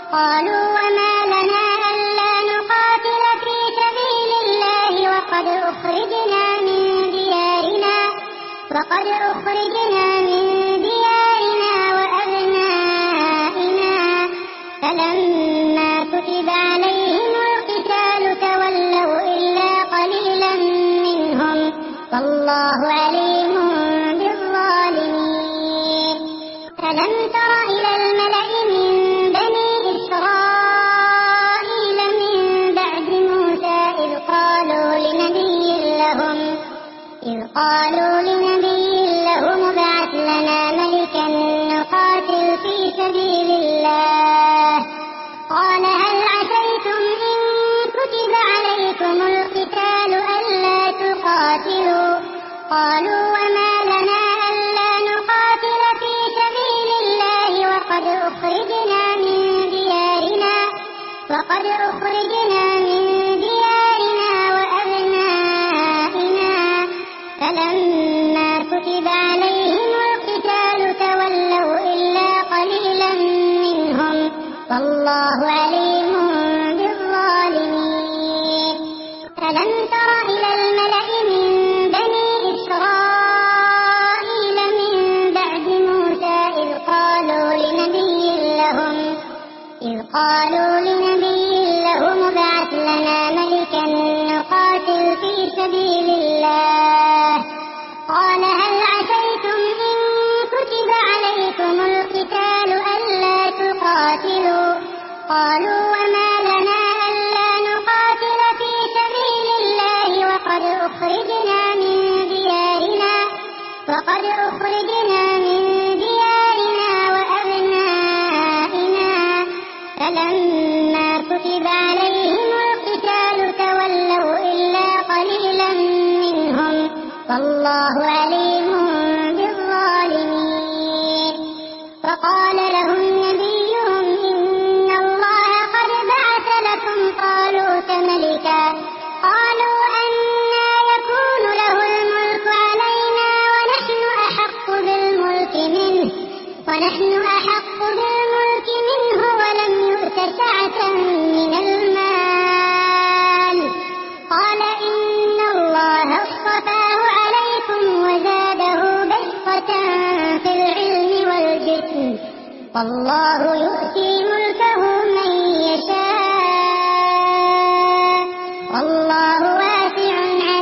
قالوا وما لنا ألا نقاتل في سبيل الله وقد أخرجنا من ديارنا وقد أخرجنا من ديارنا وأبنائنا فلما كتب عليهم القتال تولوا إلا قليلا منهم والله عليم بالظالمين. ألم تر إلى الملأ من بني إسرائيل من بعد موسى إذ قالوا لنبي لهم إذ قالوا لنبي لهم ابعث لنا ملكا نقاتل في سبيل الله قال هل عسيتم إن كتب عليكم القتال ألا تقاتلوا قالوا وما لنا ألا نقاتل في سبيل الله وقد أخرجنا من ديارنا وقد أخرجنا من ديارنا وأبنائنا فلما كتب عليهم القتال تولوا إلا قليلا منهم والله عليم بالظالمين. ألم تر إلى الملأ من بني إسرائيل من بعد موسى إذ قالوا لنبي لهم إذ قالوا لنبي لهم ابعث لنا ملكا نقاتل في سبيل الله قال هل عسيتم إن كتب عليكم القتال ألا تقاتلوا قالوا وما لنا ألا نقاتل في سبيل الله وقد أخرجنا من ديارنا وقد أخرجنا من ديارنا وأبنائنا فلما كتب عليهم القتال تولوا إلا قليلا منهم والله عليم بالظالمين. فقال لهم نبيهم إن الله قد بعث لكم طالوت ملكا قالوا أنى يكون له الملك علينا ونحن أحق بالملك منه ونحن أحق بالملك منه ولم يؤت سعة من المال قال إن الله اصطفاه عليكم وزاده بسطة في العلم والجسم والله يؤتي ملكه من يشاء والله واسع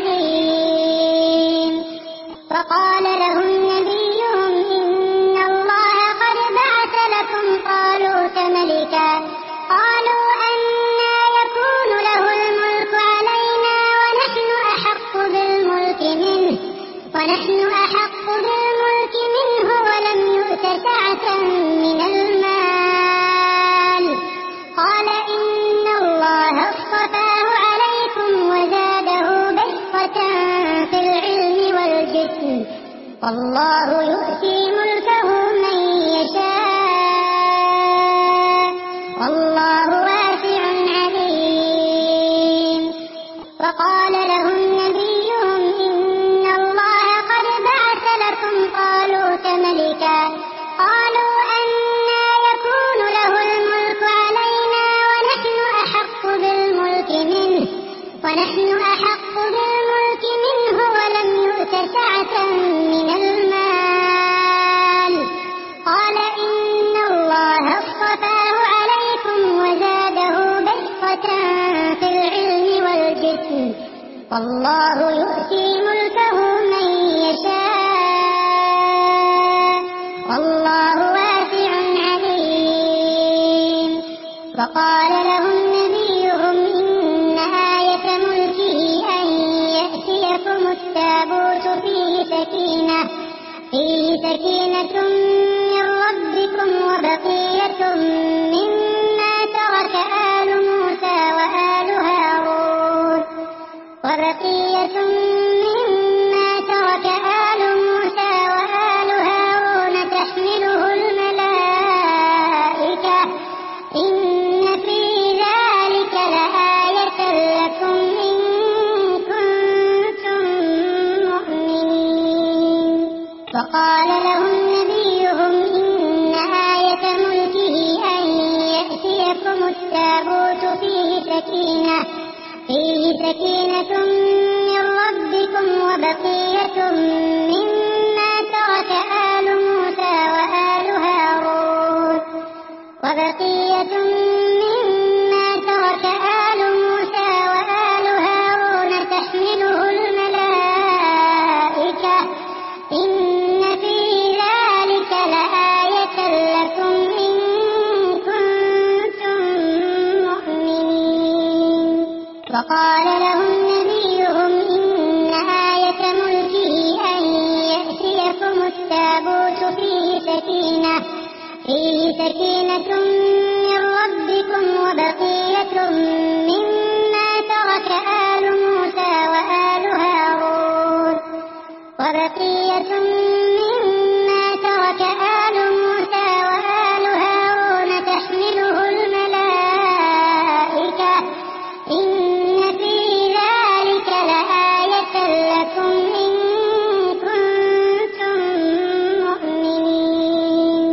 عليم. فقال لهم نبيهم إن الله قد بعث لكم طالوت ملكا قالوا أنى يكون له الملك علينا ونحن أحق بالملك منه ونحن أحق بالملك منه ولم يؤت سعة من المال قال إن الله اصطفاه عليكم وزاده بسطة في العلم والجسم والله يؤتي ملكه من يشاء والله واسع عليم. فقال لهم نبيهم إن الله قد بعث لكم طالوت ملكا قالوا أنى يكون له الملك علينا ونحن أحق بالملك منه ونحن أحق بالملك منه ولم يؤت سعة من المال قال إن الله اصطفاه عليكم وزاده بسطة في العلم والجسم والله يؤتي ملكه من يشاء والله واسع عليم. وقال لهم نبيهم إن آية ملكه أن يأتيكم التابوت فيه سكينة فيه سكينة من ربكم وبقية مما ترك آل موسى وآل هارون وبقية مما ترك آل موسى وآل هارون تحمله الملائكة إن في ذلك لآية لكم إن كنتم مؤمنين. فقال لهم نبيهم إن آية ملكه أن يأتيكم التابوت فيه سكينة فيه سكينة من ربكم وبقية مما ترك آل موسى وآل هارون وبقية مما ترك آل موسى وآل هارون تحمله الملائكة إن في ذلك لآية لكم إن كنتم مؤمنين.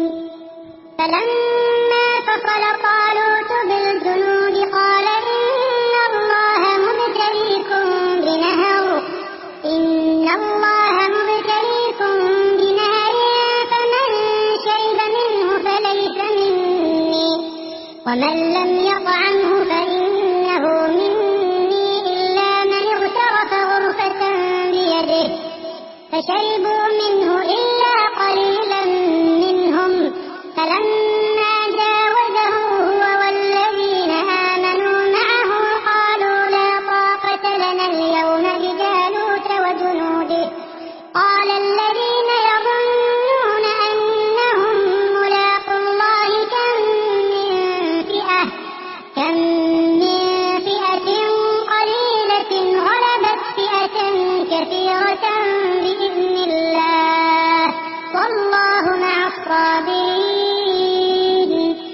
فلما فصل طالوت بالجنود قال إن الله مبتليكم بنهر إن الله مبتليكم بنهر فمن شرب منه فليس مني ومن لم يطعمه فإنه مني إلا من اغترف غرفة بيده فشربوا منه إلا قليلا منهم فلما جاوزه هو والذين آمنوا معه قالوا لا طاقة لنا اليوم بجالوت وجنوده قال الذين يظنون أنهم ملاقو الله كم من فئة كم من فئة قليلة غلبت فئة كثيرة بإذن الله والله مع الصابرين.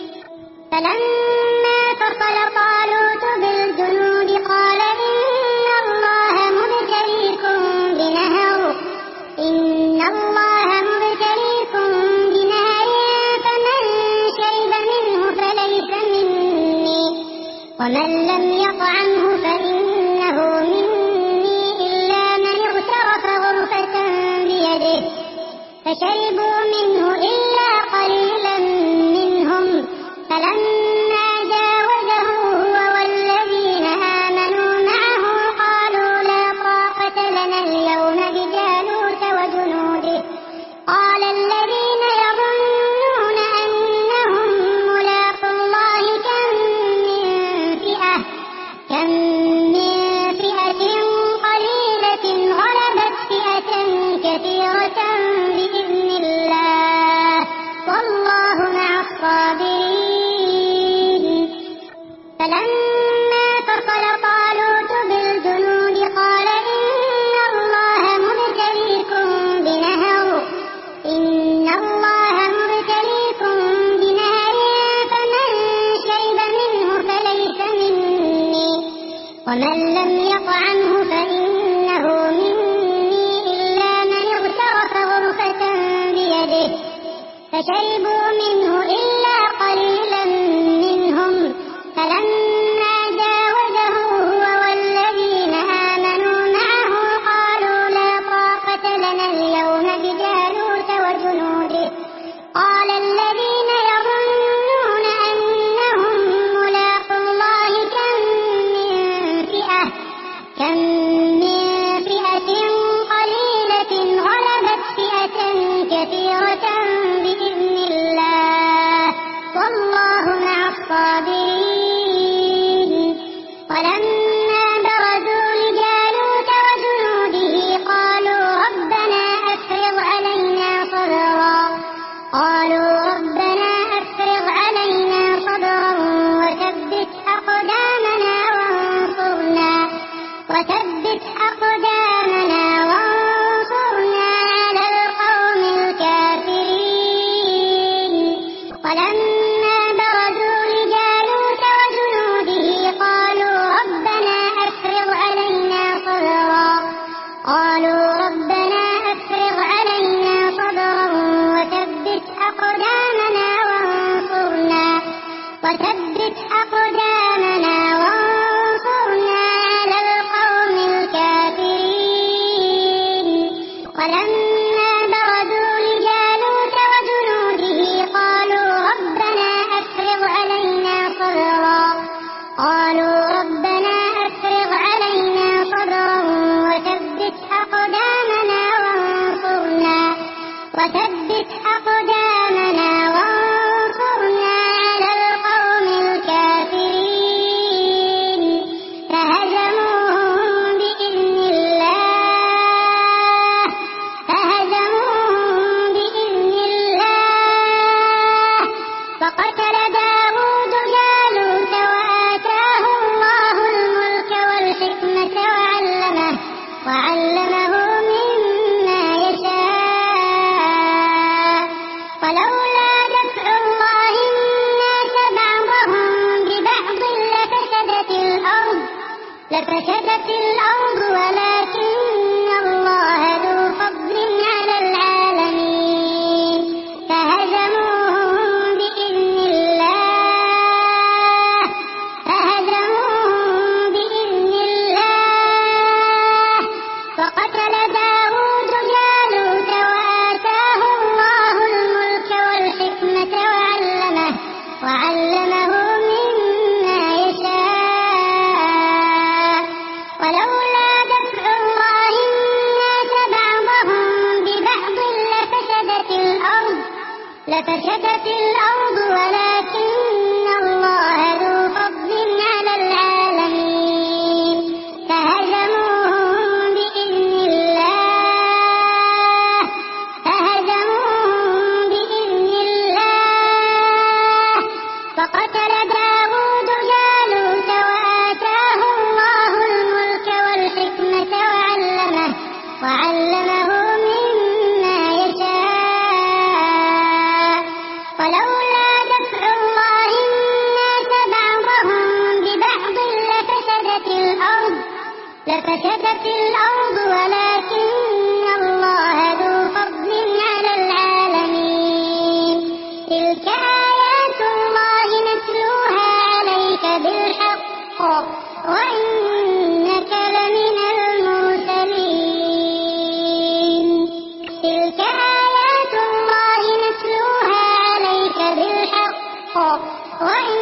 فلما فصل طالوت بالجنود قال إن الله مبتليكم بنهر إن الله مبتليكم بنهر فمن شرب منه فليس مني ومن لم يطعمه فإنه مني إلا من اغترف غرفة بيده فشربوا منه إلا قليلا منهم فلما جاوزه هو والذين آمنوا معه قالوا لا طاقة لنا اليوم بجالوت وجنوده قال الذين يظنون أنهم ملاقو الله كم من فئة كم من فئة قليلة غلبت فئة كثيرة بإذن الله والله مع الصابرين. فلما فصل طالوت بالجنود قال إن الله مبتليكم بنهر إن الله مبتليكم بنهر فمن شرب منه فليس مني ومن لم يطعمه فإنه مني إلا من اغترف غرفة بيده فشربوا منه إلا قليلا منهم فلما جاوزه هو والذين آمنوا معه قالوا لا طاقة لنا اليوم بجالوت وجنوده قال الذين يظنون أنهم ملاقو الله كم من فئة كم من فئة قليلة غلبت فئة كثيرة بإذن الله والله مع الصابرين. ولما برزوا لجالوت وجنوده قالوا ربنا أفرغ علينا صبرا قالوا ربنا أفرغ علينا صبرا وثبت أقدامنا وانصرنا وثبت أقدامنا وانصرنا على القوم الكافرين. ولما برزوا لجالوت وجنوده قالوا ربنا أفرغ علينا صبرا قالوا ربنا أفرغ علينا صبرا وثبت أقدامنا وانصرنا وثبت أقدامنا وانصرنا على القوم الكافرين. ولما برزوا لجالوت وجنوده قالوا ربنا أفرغ علينا صبرا قالوا ربنا أفرغ علينا صبرا وثبت أقدامنا وانصرنا وثبت أقدامنا وانصرنا على القوم الكافرين. فهزموهم بإذن الله فهزموهم لفسدت الأرض ولكن الله ذو فضل على العالمين فهزموهم بإذن الله فهزموهم بإذن الله وقتل داود جالوت وآتاه الله الملك والحكمة وعلمه وعلمه مما يشاء ولولا دفع الله الناس بعضهم ببعض لفسدت الأرض لفسدت الأرض ولكن الله ذو فضل على العالمين فهزموهم بإذن الله فهزموهم بإذن الله فقتل داود جالوت وآتاه الله الملك والحكمة وعلمه وعلمه مما يشاء ولولا دفع الله الناس بعضهم ببعض لفسدت الأرض لفسدت الأرض ولكن الله ذو فضل على العالمين تلك آيات الله نتلوها عليك بالحق وإنك لمن المرسلين تلك آيات الله نتلوها عليك بالحق وإنك